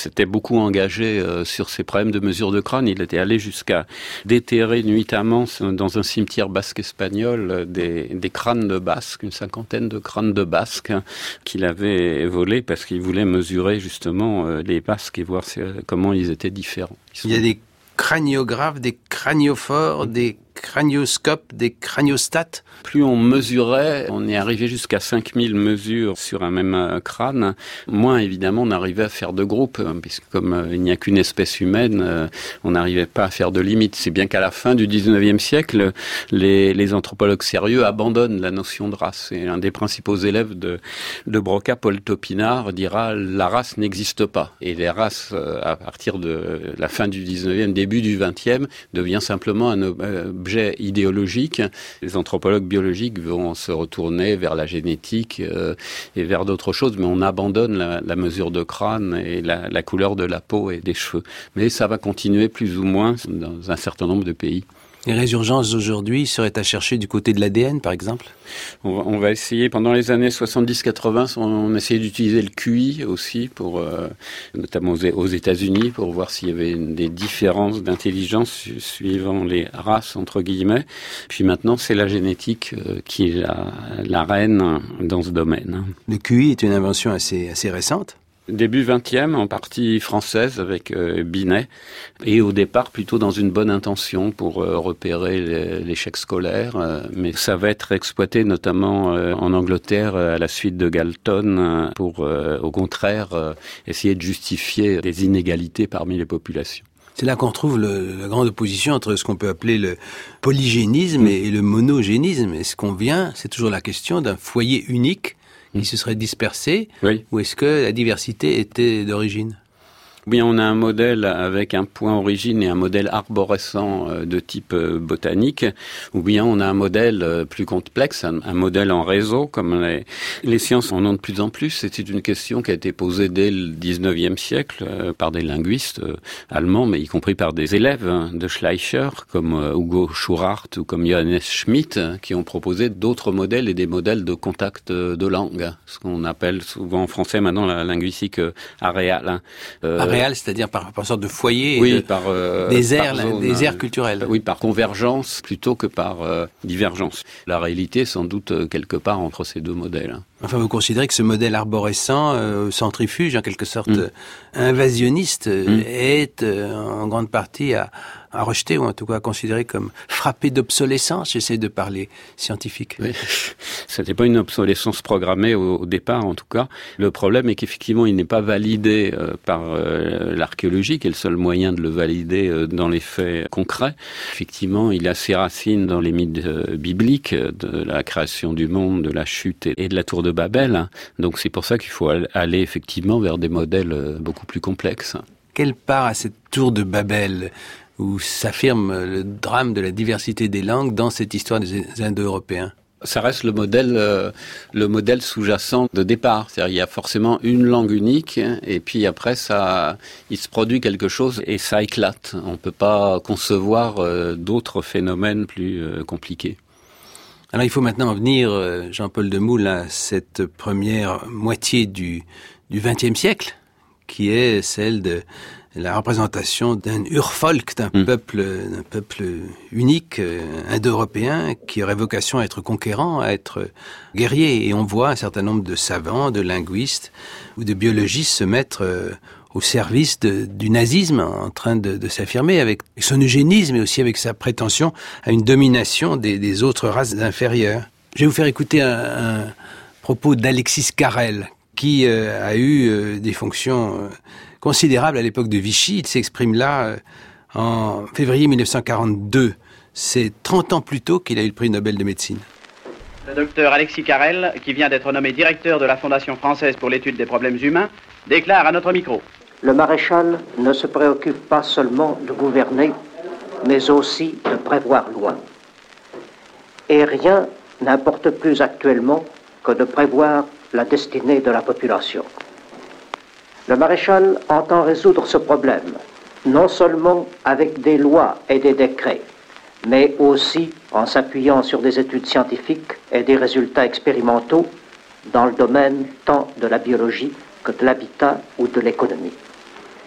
s'était beaucoup engagé euh, sur ces problèmes de mesure de crâne. Il était allé jusqu'à déterrer nuitamment dans un cimetière basque espagnol des, des crânes de Basques, une cinquantaine de crânes de Basques hein, qu'il avait volés parce qu'il voulait mesurer justement euh, les Basques et voir euh, comment ils étaient différents. Ils sont... Il y a des craniographes, des craniophores, des cranioscopes, des craniostats. Plus on mesurait, on est arrivé jusqu'à cinq mille mesures sur un même crâne. Moins, évidemment, on arrivait à faire de groupes, puisque comme euh, il n'y a qu'une espèce humaine, euh, on n'arrivait pas à faire de limites. C'est bien qu'à la fin du dix-neuvième siècle, les, les anthropologues sérieux abandonnent la notion de race. Et un des principaux élèves de, de Broca, Paul Topinard, dira « la race n'existe pas ». Et les races, euh, à partir de la fin du dix-neuvième, début du vingtième, devient simplement un objet idéologique. Les anthropologues biologiques vont se retourner vers la génétique euh, et vers d'autres choses, mais on abandonne la, la mesure de crâne et la, la couleur de la peau et des cheveux. Mais ça va continuer plus ou moins dans un certain nombre de pays. Les résurgences aujourd'hui seraient à chercher du côté de l'A D N, par exemple ? On va, on va essayer, pendant les années soixante-dix quatre-vingt, on essayait d'utiliser le Q I aussi, pour, euh, notamment aux, aux États-Unis, pour voir s'il y avait une, des différences d'intelligence su, suivant les races, entre guillemets. Puis maintenant, c'est la génétique euh, qui est la, la reine dans ce domaine. Le Q I est une invention assez, assez récente. Début vingtième, en partie française avec euh, Binet, et au départ plutôt dans une bonne intention pour euh, repérer l'échec scolaire, euh, mais ça va être exploité notamment euh, en Angleterre à la suite de Galton euh, pour euh, au contraire euh, essayer de justifier des inégalités parmi les populations. C'est là qu'on trouve le, la grande opposition entre ce qu'on peut appeler le polygénisme et, et le monogénisme. Est-ce qu'on vient, c'est toujours la question d'un foyer unique qui se serait dispersé, oui. Ou est-ce que la diversité était d'origine ? Bien, on a un modèle avec un point origine et un modèle arborescent de type botanique, ou bien on a un modèle plus complexe, un, un modèle en réseau, comme les, les sciences en ont de plus en plus. C'est une question qui a été posée dès le dix-neuvième siècle euh, par des linguistes euh, allemands, mais y compris par des élèves hein, de Schleicher, comme euh, Hugo Schurart ou comme Johannes Schmidt, qui ont proposé d'autres modèles et des modèles de contact de langue, ce qu'on appelle souvent en français maintenant la linguistique euh, aréale. Euh, Réel, c'est-à-dire par, par sorte de foyer, oui, et de, par, euh, des aires, par zone, des aires culturelles. Oui, par convergence plutôt que par euh, divergence. La réalité est sans doute euh, quelque part entre ces deux modèles. Enfin, vous considérez que ce modèle arborescent, euh, centrifuge, en quelque sorte mm. euh, invasionniste, mm. est euh, en grande partie à, à rejeter, ou en tout cas à considérer comme frappé d'obsolescence. J'essaie de parler scientifique. Oui. C'était pas une obsolescence programmée au, au départ, en tout cas. Le problème est qu'effectivement, il n'est pas validé euh, par euh, l'archéologie, qui est le seul moyen de le valider euh, dans les faits concrets. Effectivement, il a ses racines dans les mythes euh, bibliques, de la création du monde, de la chute et, et de la tour de Babel. Donc c'est pour ça qu'il faut aller effectivement vers des modèles beaucoup plus complexes. Quelle part à cette tour de Babel où s'affirme le drame de la diversité des langues dans cette histoire des Indo-Européens ? Ça reste le modèle, euh, le modèle sous-jacent de départ. C'est-à-dire, il y a forcément une langue unique, et puis après, ça, il se produit quelque chose et ça éclate. On ne peut pas concevoir euh, d'autres phénomènes plus euh, compliqués. Alors il faut maintenant en venir, Jean-Paul Demoule, à cette première moitié du du vingtième siècle, qui est celle de la représentation d'un Urfolk, d'un mmh. peuple, d'un peuple unique, indo-européen, qui aurait vocation à être conquérant, à être guerrier. Et on voit un certain nombre de savants, de linguistes ou de biologistes se mettre au service de, du nazisme, en train de, de s'affirmer avec son eugénisme et aussi avec sa prétention à une domination des, des autres races inférieures. Je vais vous faire écouter un, un propos d'Alexis Carrel, qui euh, a eu euh, des fonctions euh, considérables à l'époque de Vichy. Il s'exprime là euh, en février mille neuf cent quarante-deux. C'est trente ans plus tôt qu'il a eu le prix Nobel de médecine. Le docteur Alexis Carrel, qui vient d'être nommé directeur de la Fondation française pour l'étude des problèmes humains, déclare à notre micro. Le maréchal ne se préoccupe pas seulement de gouverner, mais aussi de prévoir loin. Et rien n'importe plus actuellement que de prévoir la destinée de la population. Le maréchal entend résoudre ce problème, non seulement avec des lois et des décrets, mais aussi en s'appuyant sur des études scientifiques et des résultats expérimentaux dans le domaine tant de la biologie que de l'habitat ou de l'économie.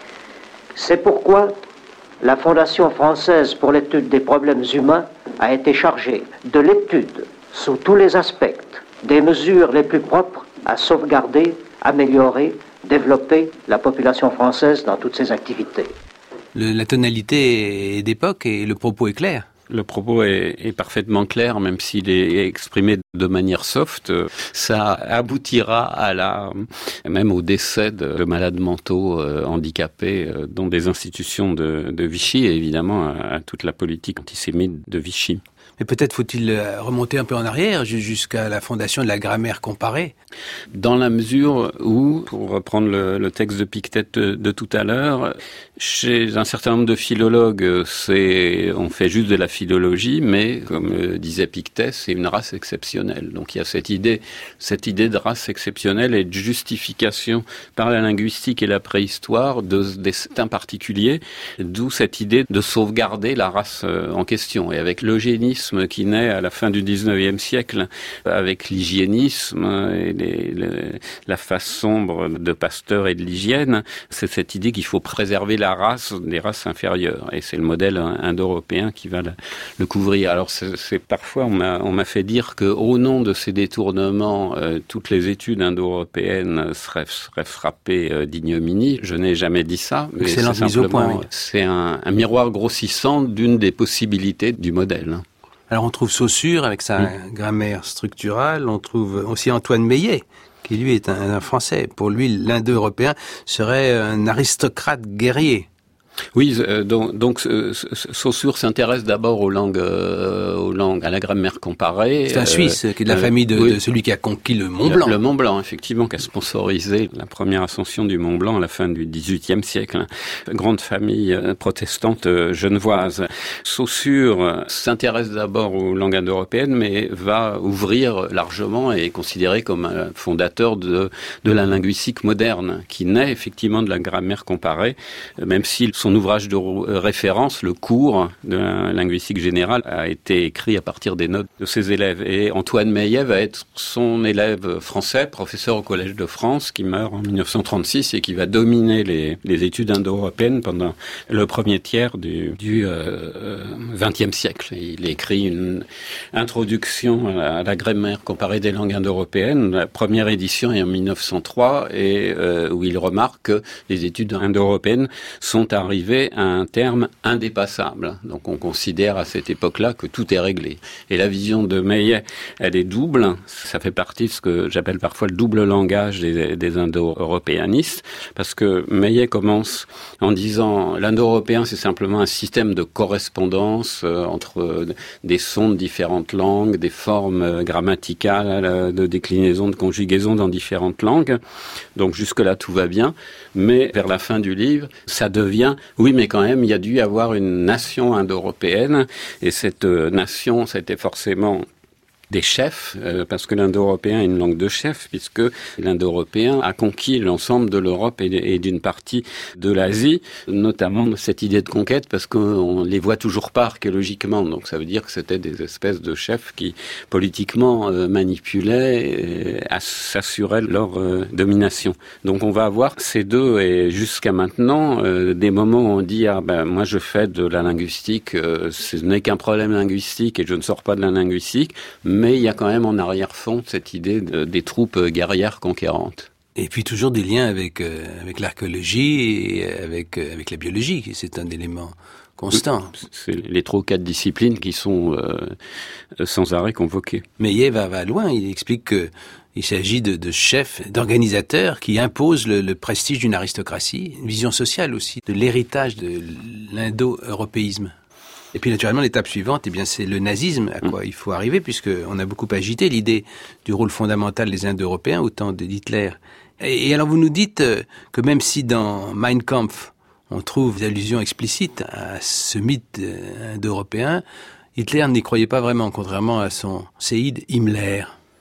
C'est pourquoi la Fondation française pour l'étude des problèmes humains a été chargée de l'étude, sous tous les aspects, des mesures les plus propres à sauvegarder, améliorer, développer la population française dans toutes ses activités. Le, la tonalité est d'époque et le propos est clair. Le propos est, est parfaitement clair, même s'il est exprimé de manière soft. Ça aboutira à la, même au décès de malades mentaux euh, handicapés euh, dans des institutions de, de Vichy et évidemment à, à toute la politique antisémite de Vichy. Mais peut-être faut-il remonter un peu en arrière, jusqu'à la fondation de la grammaire comparée. Dans la mesure où, pour reprendre le, le texte de Pictet de, de tout à l'heure, chez un certain nombre de philologues, c'est, on fait juste de la philologie, mais comme disait Pictet, c'est une race exceptionnelle. Donc il y a cette idée, cette idée de race exceptionnelle et de justification par la linguistique et la préhistoire de destins particuliers, d'où cette idée de sauvegarder la race en question. Et avec l'eugénisme qui naît à la fin du dix-neuvième siècle, avec l'hygiénisme et les, les, la face sombre de Pasteur et de l'hygiène, c'est cette idée qu'il faut préserver la race des races inférieures. Et c'est le modèle indo-européen qui va le, le couvrir. Alors c'est, c'est parfois, on m'a, on m'a fait dire qu'au nom de ces détournements, euh, toutes les études indo-européennes seraient, seraient frappées euh, d'ignominie. Je n'ai jamais dit ça. Mais c'est, c'est simplement, point, oui. c'est un, un miroir grossissant d'une des possibilités du modèle. Alors on trouve Saussure avec sa mmh. grammaire structurale, on trouve aussi Antoine Meillet, qui lui est un, un Français. Pour lui, l'indo-européen serait un aristocrate guerrier. Oui, euh, donc, donc euh, Saussure s'intéresse d'abord aux langues, euh, aux langues, à la grammaire comparée. C'est un Suisse euh, qui est de la euh, famille de, oui. de celui qui a conquis le Mont Blanc. Le, le Mont Blanc, effectivement, qui a sponsorisé la première ascension du Mont Blanc à la fin du dix-huitième siècle. Grande famille euh, protestante euh, genevoise. Saussure s'intéresse d'abord aux langues indo-européennes, mais va ouvrir largement et est considéré comme un fondateur de, de la linguistique moderne, qui naît effectivement de la grammaire comparée, même si son ouvrage de référence, le cours de la linguistique générale, a été écrit à partir des notes de ses élèves. Et Antoine Meillet va être son élève français, professeur au Collège de France, qui meurt en dix-neuf cent trente-six et qui va dominer les, les études indo-européennes pendant le premier tiers du, du euh, vingtième siècle. Il écrit une introduction à la, à la grammaire comparée des langues indo-européennes. La première édition est en dix-neuf cent trois, et euh, où il remarque que les études indo-européennes sont arrivées à un terme indépassable. Donc on considère à cette époque-là que tout est réglé. Et la vision de Meillet, elle est double. Ça fait partie de ce que j'appelle parfois le double langage des, des indo-européanistes, parce que Meillet commence en disant l'indo-européen, c'est simplement un système de correspondance euh, entre des sons de différentes langues, des formes grammaticales, de déclinaison, de conjugaison dans différentes langues. Donc jusque-là, tout va bien. Mais vers la fin du livre, ça devient oui, mais quand même, il y a dû y avoir une nation indo-européenne, et cette euh, nation, c'était forcément des chefs, euh, parce que l'indo-européen est une langue de chef, puisque l'indo-européen a conquis l'ensemble de l'Europe et, et d'une partie de l'Asie, notamment cette idée de conquête, parce qu'on les voit toujours pas archéologiquement. Donc ça veut dire que c'était des espèces de chefs qui, politiquement, euh, manipulaient et s'assuraient leur euh, domination. Donc on va avoir ces deux, et jusqu'à maintenant, euh, des moments où on dit « Ah ben, moi je fais de la linguistique, euh, ce n'est qu'un problème linguistique et je ne sors pas de la linguistique », mais il y a quand même en arrière-fond cette idée de, des troupes guerrières conquérantes. Et puis toujours des liens avec euh, avec l'archéologie et avec euh, avec la biologie, c'est un élément constant. C'est les trois ou quatre disciplines qui sont euh, sans arrêt convoquées. Meillet va, va loin, il explique que il s'agit de, de chefs, d'organisateurs qui imposent le, le prestige d'une aristocratie, une vision sociale aussi, de l'héritage de l'indo-européisme. Et puis naturellement, l'étape suivante, eh bien, c'est le nazisme à quoi il faut arriver, puisqu'on a beaucoup agité l'idée du rôle fondamental des Indo-Européens au temps d'Hitler. Et, et alors vous nous dites que même si dans Mein Kampf, on trouve des allusions explicites à ce mythe indo-européen, Hitler n'y croyait pas vraiment, contrairement à son séide Himmler.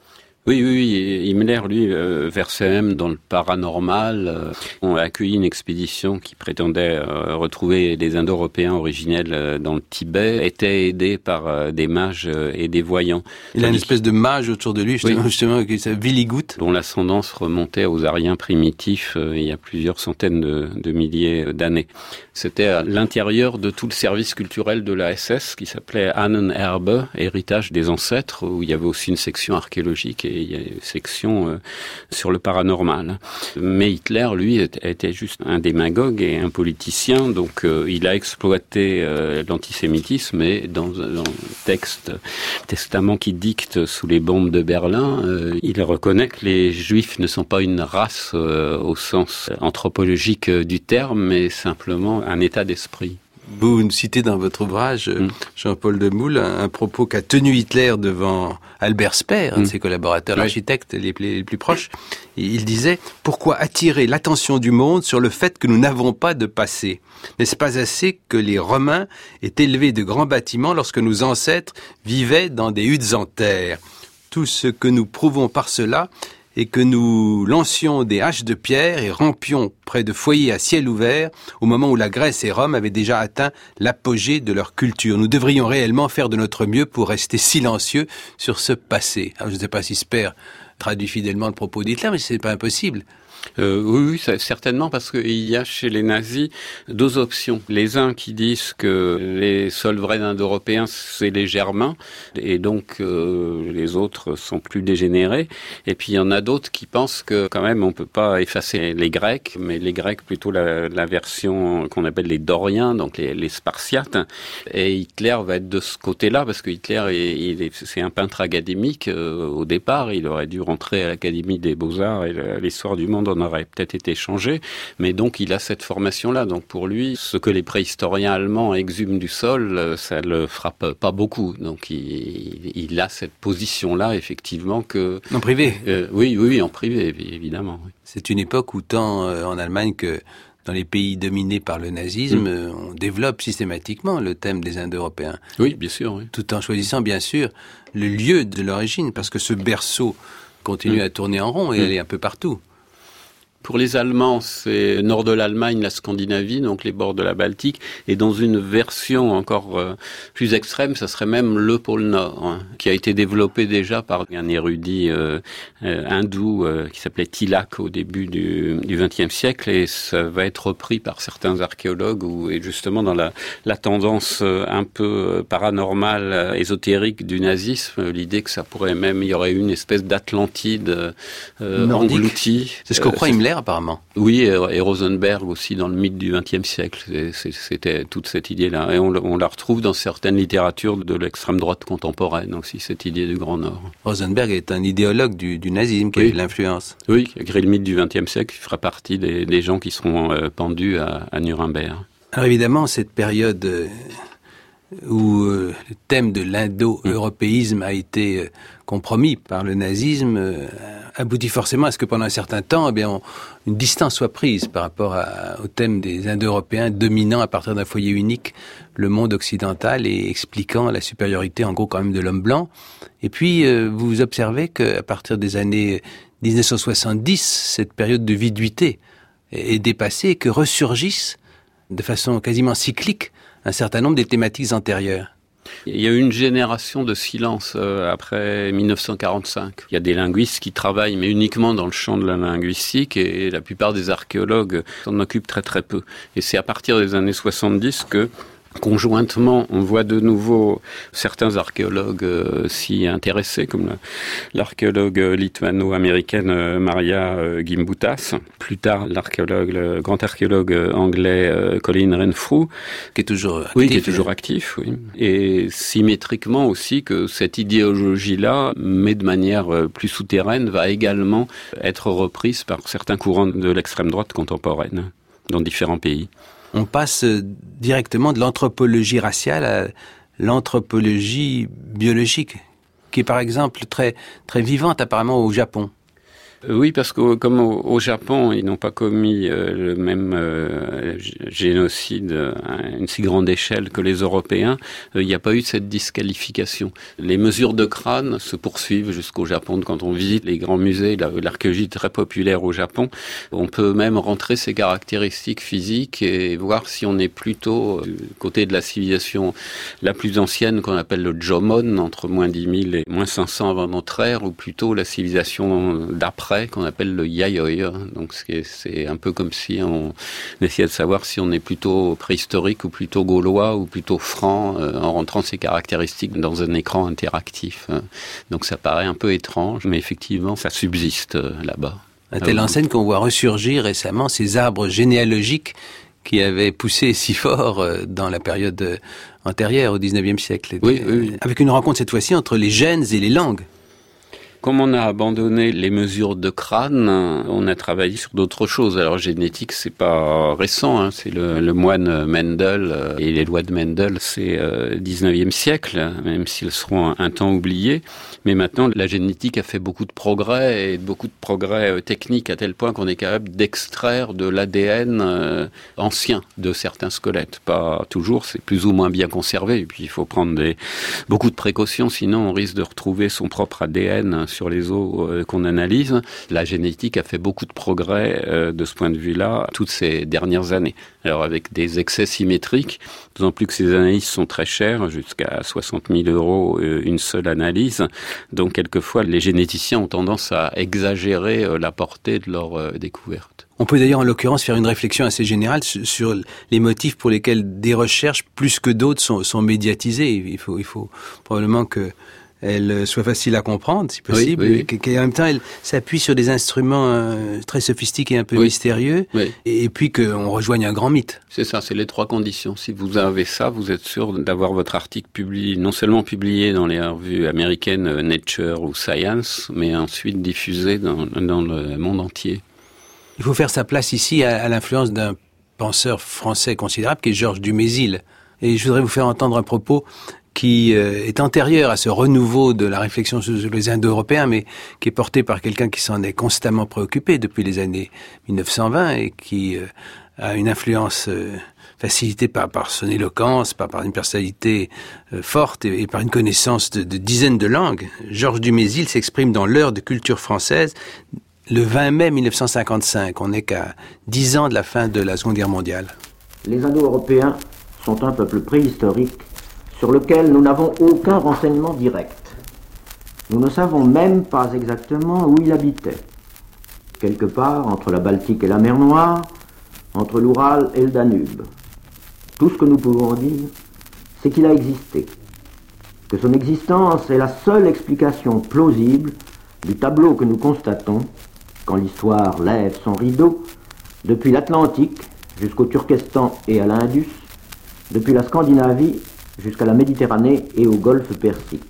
Oui, oui, oui. Himmler, lui, euh, versait même dans le paranormal. Euh, on a accueilli une expédition qui prétendait euh, retrouver des Indo-Européens originels euh, dans le Tibet, était aidé par euh, des mages euh, et des voyants. Il a une espèce de mage autour de lui, justement, oui. justement qui s'appelle Willigut, dont l'ascendance remontait aux Aryens primitifs euh, il y a plusieurs centaines de, de milliers d'années. C'était à l'intérieur de tout le service culturel de la S S qui s'appelait Ahnenerbe, héritage des ancêtres, où il y avait aussi une section archéologique et il y a une section euh, sur le paranormal. Mais Hitler, lui, était juste un démagogue et un politicien, donc euh, il a exploité euh, l'antisémitisme, et dans un texte, testament qui dicte sous les bombes de Berlin, euh, il reconnaît que les Juifs ne sont pas une race euh, au sens anthropologique euh, du terme, mais simplement un état d'esprit. Vous citez dans votre ouvrage, mm. Jean-Paul Demoule, un, un propos qu'a tenu Hitler devant Albert Speer, un mm. de ses collaborateurs, oui. l'architecte les, les plus proches. Il disait « Pourquoi attirer l'attention du monde sur le fait que nous n'avons pas de passé ? N'est-ce pas assez que les Romains aient élevé de grands bâtiments lorsque nos ancêtres vivaient dans des huttes en terre ? Tout ce que nous prouvons par cela, et que nous lancions des haches de pierre et rampions près de foyers à ciel ouvert au moment où la Grèce et Rome avaient déjà atteint l'apogée de leur culture. Nous devrions réellement faire de notre mieux pour rester silencieux sur ce passé. Alors, je ne sais pas si Speer traduit fidèlement le propos d'Hitler, mais c'est pas impossible. Euh, oui, oui, certainement, parce qu'il y a chez les nazis deux options. Les uns qui disent que les seuls vrais Indo-Européens, c'est les Germains, et donc euh, les autres sont plus dégénérés. Et puis il y en a d'autres qui pensent que quand même on peut pas effacer les Grecs, mais les Grecs plutôt la, la version qu'on appelle les Doriens, donc les, les Spartiates. Et Hitler va être de ce côté-là, parce que Hitler, il, il est, c'est un peintre académique euh, au départ. Il aurait dû rentrer à l'Académie des Beaux-Arts et l'histoire du monde en aurait peut-être été changé, mais donc il a cette formation-là. Donc pour lui, ce que les préhistoriens allemands exhument du sol, ça le frappe pas beaucoup. Donc il, il a cette position-là, effectivement, que... En privé euh, Oui, oui, en privé, évidemment. Oui. C'est une époque où tant euh, en Allemagne que dans les pays dominés par le nazisme, mmh. on développe systématiquement le thème des Indo-Européens. Oui, bien sûr. Oui. Tout en choisissant, bien sûr, le lieu de l'origine, parce que ce berceau continue mmh. à tourner en rond et mmh. aller un peu partout. Pour les Allemands, c'est nord de l'Allemagne, la Scandinavie, donc les bords de la Baltique. Et dans une version encore euh, plus extrême, ça serait même le pôle Nord, hein, qui a été développé déjà par un érudit euh, euh, hindou euh, qui s'appelait Tilak au début du vingtième siècle. Et ça va être repris par certains archéologues, où, et justement dans la, la tendance euh, un peu paranormale, euh, ésotérique du nazisme, l'idée que ça pourrait même, il y aurait une espèce d'Atlantide euh, engloutie. C'est ce que croit Himmler, apparemment. Oui, et Rosenberg aussi dans le mythe du vingtième siècle. C'était toute cette idée-là. Et on, on la retrouve dans certaines littératures de l'extrême droite contemporaine aussi, cette idée du Grand Nord. Rosenberg est un idéologue du, du nazisme qui oui. a eu de l'influence. Oui, qui a créé le mythe du vingtième siècle, qui fera partie des, des gens qui seront euh, pendus à, à Nuremberg. Alors évidemment, cette période euh, où euh, le thème de l'indo-européisme a été euh, compromis par le nazisme euh, aboutit forcément à ce que pendant un certain temps, eh bien, on, une distance soit prise par rapport à, au thème des Indo-Européens dominant à partir d'un foyer unique le monde occidental et expliquant la supériorité, en gros, quand même, de l'homme blanc. Et puis, euh, vous observez qu'à partir des années dix-neuf cent soixante-dix, cette période de viduité est, est dépassée et que ressurgissent de façon quasiment cyclique un certain nombre des thématiques antérieures. Il y a eu une génération de silence euh, après mille neuf cent quarante-cinq. Il y a des linguistes qui travaillent, mais uniquement dans le champ de la linguistique, et la plupart des archéologues s'en occupent très très peu. Et c'est à partir des années soixante-dix que, conjointement, on voit de nouveau certains archéologues euh, s'y intéresser, comme la, l'archéologue lituano-américaine euh, Maria euh, Gimbutas. Plus tard, l'archéologue, le grand archéologue anglais euh, Colin Renfrew, qui est toujours actif. Oui, qui est toujours actif, oui. Et symétriquement aussi que cette idéologie-là, mais de manière euh, plus souterraine, va également être reprise par certains courants de l'extrême droite contemporaine dans différents pays. On passe directement de l'anthropologie raciale à l'anthropologie biologique, qui est par exemple très, très vivante apparemment au Japon. Oui, parce que comme au, au Japon, ils n'ont pas commis euh, le même euh, génocide à une si grande échelle que les Européens, euh, il n'y a pas eu cette disqualification. Les mesures de crâne se poursuivent jusqu'au Japon. Quand on visite les grands musées, l'archéologie très populaire au Japon, on peut même rentrer ses caractéristiques physiques et voir si on est plutôt du côté de la civilisation la plus ancienne qu'on appelle le Jomon, entre moins dix mille et moins cinq cents avant notre ère, ou plutôt la civilisation d'après, qu'on appelle le Yayoi. Donc c'est, c'est un peu comme si on essayait de savoir si on est plutôt préhistorique ou plutôt gaulois ou plutôt franc euh, en rentrant ces caractéristiques dans un écran interactif. Donc ça paraît un peu étrange, mais effectivement ça subsiste euh, là-bas. À telle enseigne qu'on voit ressurgir récemment ces arbres généalogiques qui avaient poussé si fort euh, dans la période euh, antérieure au dix-neuvième siècle. Oui, oui. Avec une rencontre cette fois-ci entre les gènes et les langues. Comme on a abandonné les mesures de crâne, on a travaillé sur d'autres choses. Alors génétique, c'est pas récent, hein. C'est le, le moine Mendel euh, et les lois de Mendel, c'est euh, dix-neuvième siècle, même s'ils seront un, un temps oubliés. Mais maintenant, la génétique a fait beaucoup de progrès et beaucoup de progrès euh, techniques à tel point qu'on est capable d'extraire de l'A D N euh, ancien de certains squelettes. Pas toujours, c'est plus ou moins bien conservé. Et puis il faut prendre des, beaucoup de précautions, sinon on risque de retrouver son propre A D N sur les os euh, qu'on analyse. La génétique a fait beaucoup de progrès euh, de ce point de vue-là toutes ces dernières années. Alors avec des excès symétriques, d'autant plus que ces analyses sont très chères, jusqu'à soixante mille euros euh, une seule analyse. Donc quelquefois, les généticiens ont tendance à exagérer euh, la portée de leurs euh, découvertes. On peut d'ailleurs en l'occurrence faire une réflexion assez générale sur les motifs pour lesquels des recherches plus que d'autres sont, sont médiatisées. Il faut, il faut probablement que elle soit facile à comprendre, si possible, oui, oui, oui. Qu'en même temps, elle s'appuie sur des instruments euh, très sophistiqués, un peu oui. mystérieux, oui. et, et puis qu'on rejoigne un grand mythe. C'est ça, c'est les trois conditions. Si vous avez ça, vous êtes sûr d'avoir votre article publié, non seulement publié dans les revues américaines Nature ou Science, mais ensuite diffusé dans, dans le monde entier. Il faut faire sa place ici à, à l'influence d'un penseur français considérable, qui est Georges Dumézil. Et je voudrais vous faire entendre un propos qui est antérieur à ce renouveau de la réflexion sur les Indo-Européens, mais qui est porté par quelqu'un qui s'en est constamment préoccupé depuis les années mille neuf cent vingt et qui a une influence facilitée par, par son éloquence, par, par une personnalité forte et, et par une connaissance de, de dizaines de langues. Georges Dumézil s'exprime dans l'Heure de culture française le vingt mai mille neuf cent cinquante-cinq. On n'est qu'à dix ans de la fin de la Seconde Guerre mondiale. Les Indo-Européens sont un peuple préhistorique sur lequel nous n'avons aucun renseignement direct. Nous ne savons même pas exactement où il habitait. Quelque part entre la Baltique et la mer Noire, entre l'Oural et le Danube. Tout ce que nous pouvons dire, c'est qu'il a existé. Que son existence est la seule explication plausible du tableau que nous constatons quand l'histoire lève son rideau depuis l'Atlantique jusqu'au Turkestan et à l'Indus, depuis la Scandinavie jusqu'à la Méditerranée et au golfe Persique.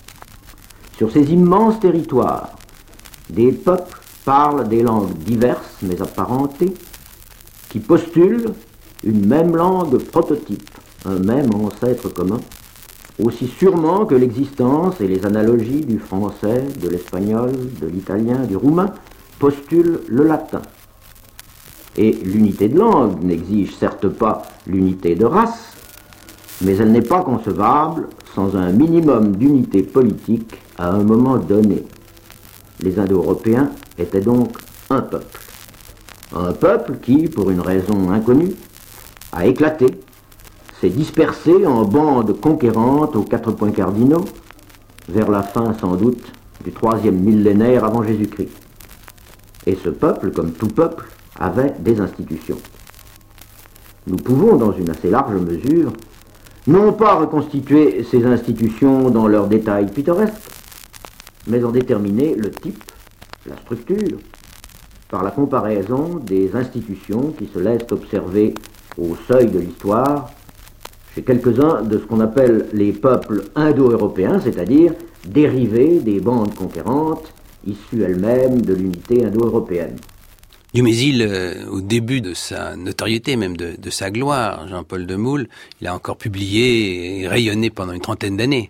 Sur ces immenses territoires, des peuples parlent des langues diverses mais apparentées, qui postulent une même langue prototype, un même ancêtre commun, aussi sûrement que l'existence et les analogies du français, de l'espagnol, de l'italien, du roumain postulent le latin. Et l'unité de langue n'exige certes pas l'unité de race, mais elle n'est pas concevable sans un minimum d'unité politique à un moment donné. Les Indo-Européens étaient donc un peuple. Un peuple qui, pour une raison inconnue, a éclaté, s'est dispersé en bandes conquérantes aux quatre points cardinaux, vers la fin sans doute du troisième millénaire avant Jésus-Christ. Et ce peuple, comme tout peuple, avait des institutions. Nous pouvons, dans une assez large mesure, non pas reconstituer ces institutions dans leurs détails pittoresques, mais en déterminer le type, la structure, par la comparaison des institutions qui se laissent observer au seuil de l'histoire chez quelques-uns de ce qu'on appelle les peuples indo-européens, c'est-à-dire dérivés des bandes conquérantes, issues elles-mêmes de l'unité indo-européenne. Dumézil, euh, au début de sa notoriété, même de, de sa gloire, Jean-Paul Demoule, il a encore publié et rayonné pendant une trentaine d'années.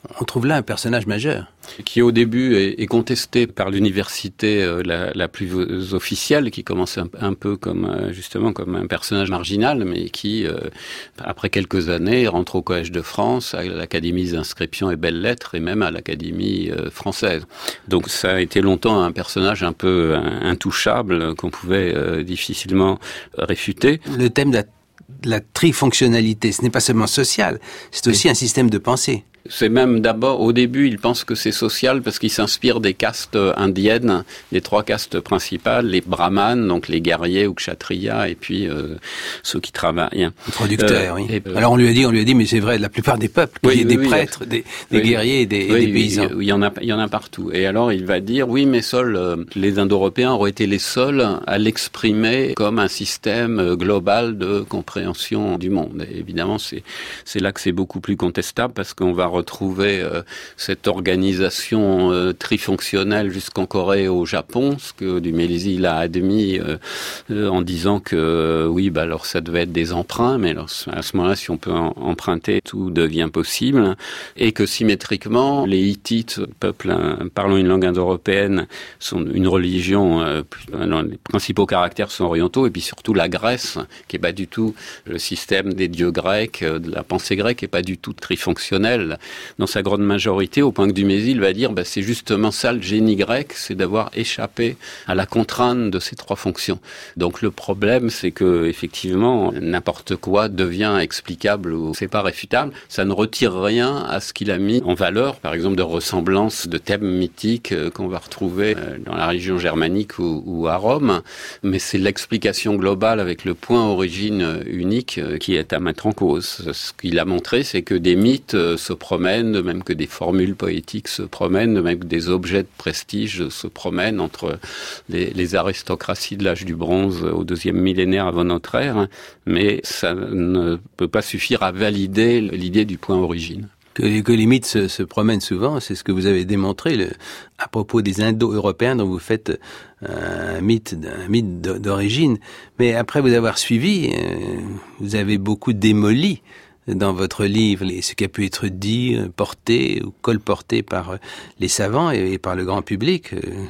on trouve là un personnage majeur. Qui au début est, est contesté par l'université euh, la, la plus officielle, qui commence un, un peu comme euh, justement comme un personnage marginal, mais qui, euh, après quelques années, rentre au Collège de France, à l'Académie des inscriptions et belles-lettres, et même à l'Académie euh, française. Donc ça a été longtemps un personnage un peu intouchable, qu'on pouvait euh, difficilement réfuter. Le thème de la, de la trifonctionnalité, ce n'est pas seulement social, c'est aussi oui. un système de pensée. C'est même d'abord, au début, il pense que c'est social parce qu'il s'inspire des castes indiennes, des trois castes principales, les brahmanes, donc les guerriers ou kshatriyas, et puis euh, ceux qui travaillent. Les producteurs, euh, oui. Et, Alors on lui a dit, on lui a dit, mais c'est vrai, la plupart des peuples, oui, il y a des oui, prêtres, oui, des, des oui, guerriers et des, oui, et des paysans. Oui, il y en a, il y en a partout. Et alors il va dire, oui, mais seuls euh, les Indo-Européens auraient été les seuls à l'exprimer comme un système global de compréhension du monde. Et évidemment, c'est c'est là que c'est beaucoup plus contestable parce qu'on va retrouver euh, cette organisation euh, trifonctionnelle jusqu'en Corée et au Japon, ce que Dumézil a admis euh, euh, en disant que euh, oui, bah alors ça devait être des emprunts, mais alors, à ce moment-là, si on peut en, emprunter, tout devient possible, et que symétriquement, les Hittites, peuple hein, parlant une langue indo-européenne, sont une religion, euh, les principaux caractères sont orientaux, et puis surtout la Grèce, qui est pas du tout le système des dieux grecs, de la pensée grecque, est pas du tout trifonctionnelle dans sa grande majorité, au point que Dumézil va dire bah, c'est justement ça le génie grec, c'est d'avoir échappé à la contrainte de ces trois fonctions. Donc le problème, c'est que effectivement n'importe quoi devient explicable ou c'est pas réfutable. Ça ne retire rien à ce qu'il a mis en valeur, par exemple de ressemblances de thèmes mythiques euh, qu'on va retrouver euh, dans la région germanique ou, ou à Rome, mais c'est l'explication globale avec le point origine unique euh, qui est à mettre en cause. Ce qu'il a montré, c'est que des mythes euh, se promènent, de même que des formules poétiques se promènent, de même que des objets de prestige se promènent entre les, les aristocraties de l'âge du bronze au deuxième millénaire avant notre ère, mais ça ne peut pas suffire à valider l'idée du point origine. Que, que les mythes se, se promènent souvent, c'est ce que vous avez démontré le, à propos des Indo-Européens dont vous faites un mythe, un mythe d'origine. Mais après vous avoir suivi, vous avez beaucoup démoli dans votre livre ce qui a pu être dit, porté ou colporté par les savants et par le grand public.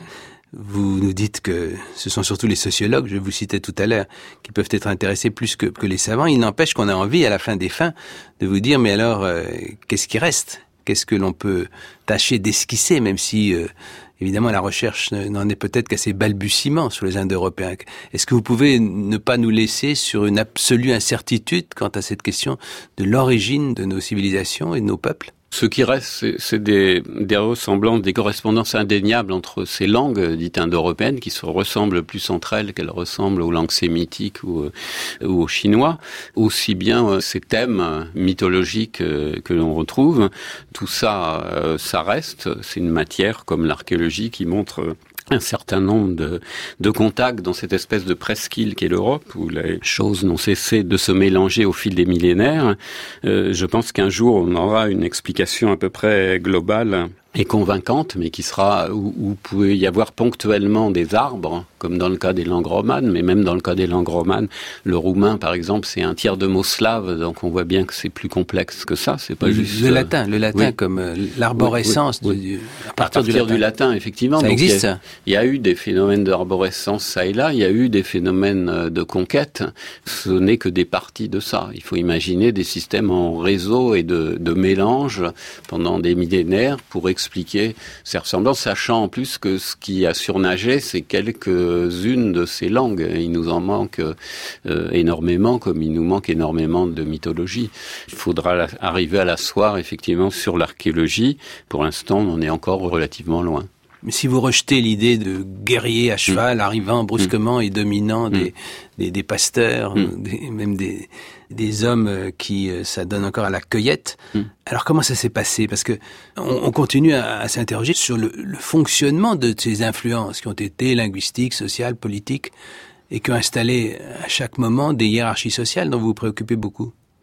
Vous nous dites que ce sont surtout les sociologues, je vous citais tout à l'heure, qui peuvent être intéressés plus que, que les savants. Il n'empêche qu'on a envie, à la fin des fins, de vous dire, mais alors, euh, qu'est-ce qui reste ? Qu'est-ce que l'on peut tâcher d'esquisser, même si, euh, évidemment, la recherche n'en est peut-être qu'à ses balbutiements sur les Indo-Européens. Est-ce que vous pouvez ne pas nous laisser sur une absolue incertitude quant à cette question de l'origine de nos civilisations et de nos peuples ? Ce qui reste, c'est, c'est des, des ressemblances, des correspondances indéniables entre ces langues dites indo-européennes qui se ressemblent plus entre elles qu'elles ressemblent aux langues sémitiques ou, ou aux chinois. Aussi bien ces thèmes mythologiques que l'on retrouve, tout ça, ça reste. C'est une matière comme l'archéologie qui montre un certain nombre de, de contacts dans cette espèce de presqu'île qu'est l'Europe, où les choses n'ont cessé de se mélanger au fil des millénaires. Euh, je pense qu'un jour, on aura une explication à peu près globale et convaincante, mais qui sera où, où pouvait y avoir ponctuellement des arbres, comme dans le cas des langues romanes, mais même dans le cas des langues romanes, le roumain, par exemple, c'est un tiers de mots slaves, donc on voit bien que c'est plus complexe que ça. C'est pas le, juste le latin, le latin oui. comme euh, l'arborescence oui, oui, du, oui. à partir, à partir du, latin. du latin, effectivement. Ça donc existe. Il y, a, il y a eu des phénomènes d'arborescence ça et là. Il y a eu des phénomènes de conquête. Ce n'est que des parties de ça. Il faut imaginer des systèmes en réseau et de, de mélange pendant des millénaires pour expliquer ces ressemblances, sachant en plus que ce qui a surnagé, c'est quelques-unes de ces langues. Il nous en manque euh, énormément, comme il nous manque énormément de mythologie. Il faudra arriver à l'asseoir, effectivement, sur l'archéologie. Pour l'instant, on en est encore relativement loin. Mais si vous rejetez l'idée de guerrier à cheval mmh. arrivant brusquement mmh. et dominant des, mmh. des, des pasteurs, mmh. des, même des, des hommes qui s'adonnent encore à la cueillette, mmh. alors comment ça s'est passé ? Parce que on, on continue à, à s'interroger sur le, le fonctionnement de ces influences qui ont été linguistiques, sociales, politiques, et qui ont installé à chaque moment des hiérarchies sociales dont vous vous préoccupez beaucoup.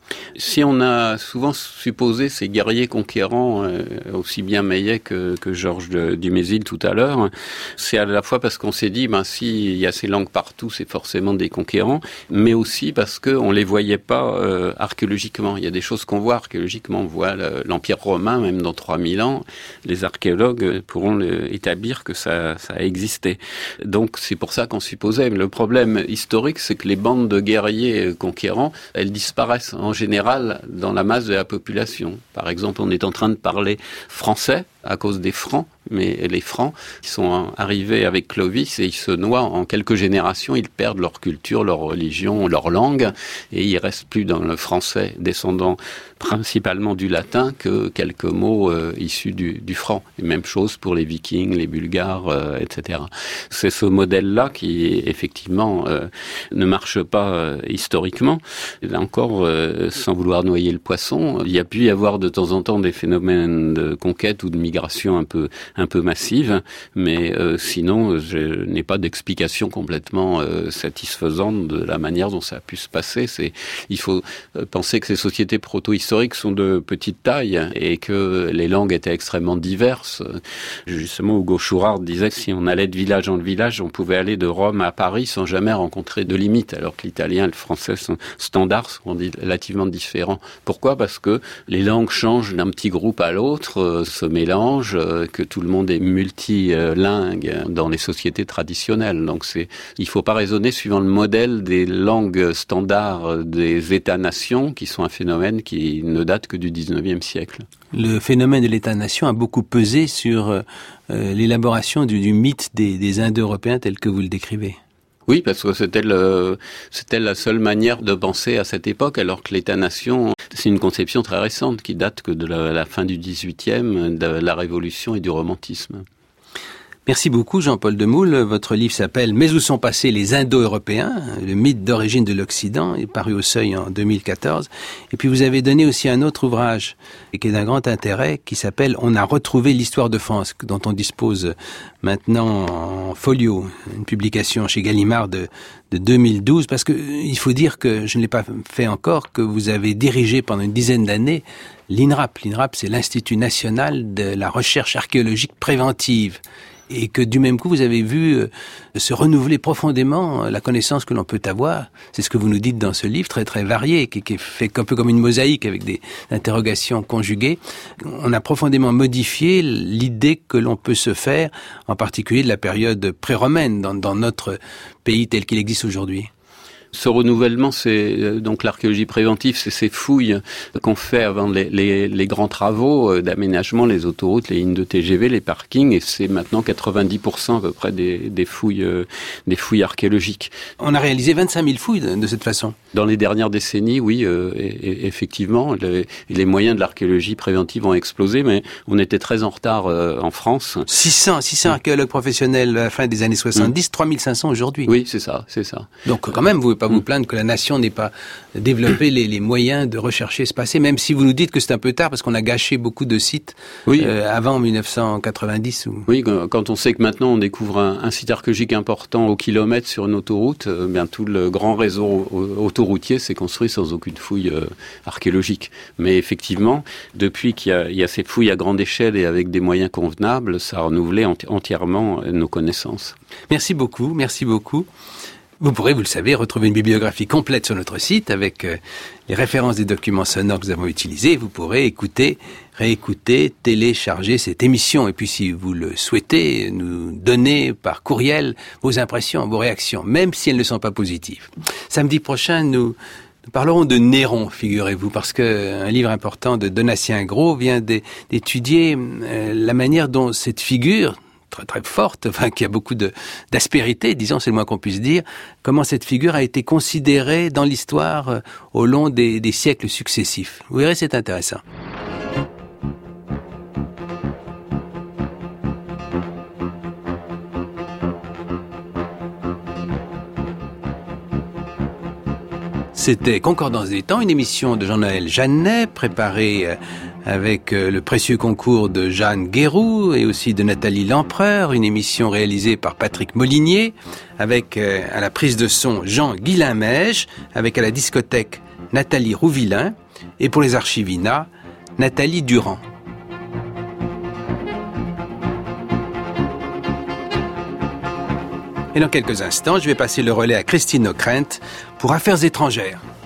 Si on a souvent supposé ces guerriers conquérants, euh, aussi bien Maillet que, que Georges de Dumézil tout à l'heure, c'est à la fois parce qu'on s'est dit, ben si il y a ces langues partout, c'est forcément des conquérants, mais aussi parce qu'on les voyait pas euh, archéologiquement. Il y a des choses qu'on voit archéologiquement. On voit le, l'Empire romain, même dans trois mille ans, les archéologues pourront le, établir que ça, ça a existé. Donc c'est pour ça qu'on supposait. Mais le problème historique, c'est que les bandes de guerriers conquérants, elles disparaissent en général dans la masse de la population. Par exemple, on est en train de parler français à cause des Francs, mais les Francs, ils sont arrivés avec Clovis et ils se noient en quelques générations, ils perdent leur culture, leur religion, leur langue, et il reste plus dans le français descendant principalement du latin que quelques mots euh, issus du, du franc. Et même chose pour les Vikings, les Bulgares, euh, et cetera. C'est ce modèle-là qui, effectivement, euh, ne marche pas euh, historiquement. Et là encore, euh, sans vouloir noyer le poisson, il y a pu y avoir de temps en temps des phénomènes de conquête ou de migration un peu un peu massive, mais euh, sinon, je n'ai pas d'explication complètement euh, satisfaisante de la manière dont ça a pu se passer. C'est, il faut penser que ces sociétés proto-historiques sont de petite taille et que les langues étaient extrêmement diverses. Justement, Hugo Chourard disait que si on allait de village en village, on pouvait aller de Rome à Paris sans jamais rencontrer de limite, alors que l'italien et le français sont standards, sont relativement différents. Pourquoi ? Parce que les langues changent d'un petit groupe à l'autre, euh, se mélangent, euh, que tout le monde est multilingue dans les sociétés traditionnelles. Donc c'est, il ne faut pas raisonner suivant le modèle des langues standards des États-nations, qui sont un phénomène qui ne date que du dix-neuvième siècle. Le phénomène de l'État-nation a beaucoup pesé sur euh, l'élaboration du, du mythe des, des Indo-Européens tel que vous le décrivez. Oui, parce que c'était le, c'était la seule manière de penser à cette époque, alors que l'État-nation, c'est une conception très récente qui date que de la, la fin du dix-huitième, de la Révolution et du romantisme. Merci beaucoup Jean-Paul Demoule. Votre livre s'appelle « Mais où sont passés les Indo-Européens ? Le mythe d'origine de l'Occident » est paru au Seuil en deux mille quatorze. Et puis vous avez donné aussi un autre ouvrage qui est d'un grand intérêt qui s'appelle « On a retrouvé l'histoire de France » dont on dispose maintenant en folio, une publication chez Gallimard de, de deux mille douze, parce que il faut dire que je ne l'ai pas fait encore, que vous avez dirigé pendant une dizaine d'années l'INRAP. L'INRAP, c'est l'Institut national de la recherche archéologique préventive. Et que du même coup, vous avez vu euh, se renouveler profondément la connaissance que l'on peut avoir. C'est ce que vous nous dites dans ce livre, très très varié, qui, qui est fait un peu comme une mosaïque avec des interrogations conjuguées. On a profondément modifié l'idée que l'on peut se faire, en particulier de la période pré-romaine, dans, dans notre pays tel qu'il existe aujourd'hui. Ce renouvellement, c'est donc l'archéologie préventive, c'est ces fouilles qu'on fait avant les, les, les grands travaux d'aménagement, les autoroutes, les lignes de T G V, les parkings, et c'est maintenant quatre-vingt-dix pour cent à peu près des, des fouilles, des fouilles archéologiques. On a réalisé vingt-cinq mille fouilles de, de cette façon. Dans les dernières décennies, oui, euh, et, et, effectivement, les, les moyens de l'archéologie préventive ont explosé, mais on était très en retard euh, en France. six cents, six cents archéologues professionnels à la fin des années soixante-dix, mmh. trois mille cinq cents aujourd'hui. Oui, c'est ça, c'est ça. Donc quand même, vous pas vous plaindre que la nation n'ait pas développé les, les moyens de rechercher ce passé, même si vous nous dites que c'est un peu tard parce qu'on a gâché beaucoup de sites oui. euh, avant dix-neuf cent quatre-vingt-dix. Ou... Oui, quand on sait que maintenant on découvre un, un site archéologique important au kilomètre sur une autoroute, euh, bien tout le grand réseau autoroutier s'est construit sans aucune fouille euh, archéologique. Mais effectivement, depuis qu'il y a, il y a ces fouilles à grande échelle et avec des moyens convenables, ça a renouvelé enti- entièrement nos connaissances. Merci beaucoup, merci beaucoup. Vous pourrez, vous le savez, retrouver une bibliographie complète sur notre site avec euh, les références des documents sonores que nous avons utilisés. Vous pourrez écouter, réécouter, télécharger cette émission. Et puis, si vous le souhaitez, nous donner par courriel vos impressions, vos réactions, même si elles ne sont pas positives. Samedi prochain, nous... Nous parlerons de Néron, figurez-vous, parce que un livre important de Donatien Gros vient d'étudier euh, la manière dont cette figure, très très forte, enfin qui a beaucoup de d'aspérité, disons, c'est le moins qu'on puisse dire, comment cette figure a été considérée dans l'histoire euh, au long des, des siècles successifs. Vous verrez, c'est intéressant. C'était Concordance des temps, une émission de Jean-Noël Jeannet, préparée avec le précieux concours de Jeanne Guéroux et aussi de Nathalie Lempereur, une émission réalisée par Patrick Molinier, avec à la prise de son Jean Guillain-Mèche, avec à la discothèque Nathalie Rouvillain, et pour les Archivina, Nathalie Durand. Et dans quelques instants, je vais passer le relais à Christine Ockrent pour Affaires étrangères.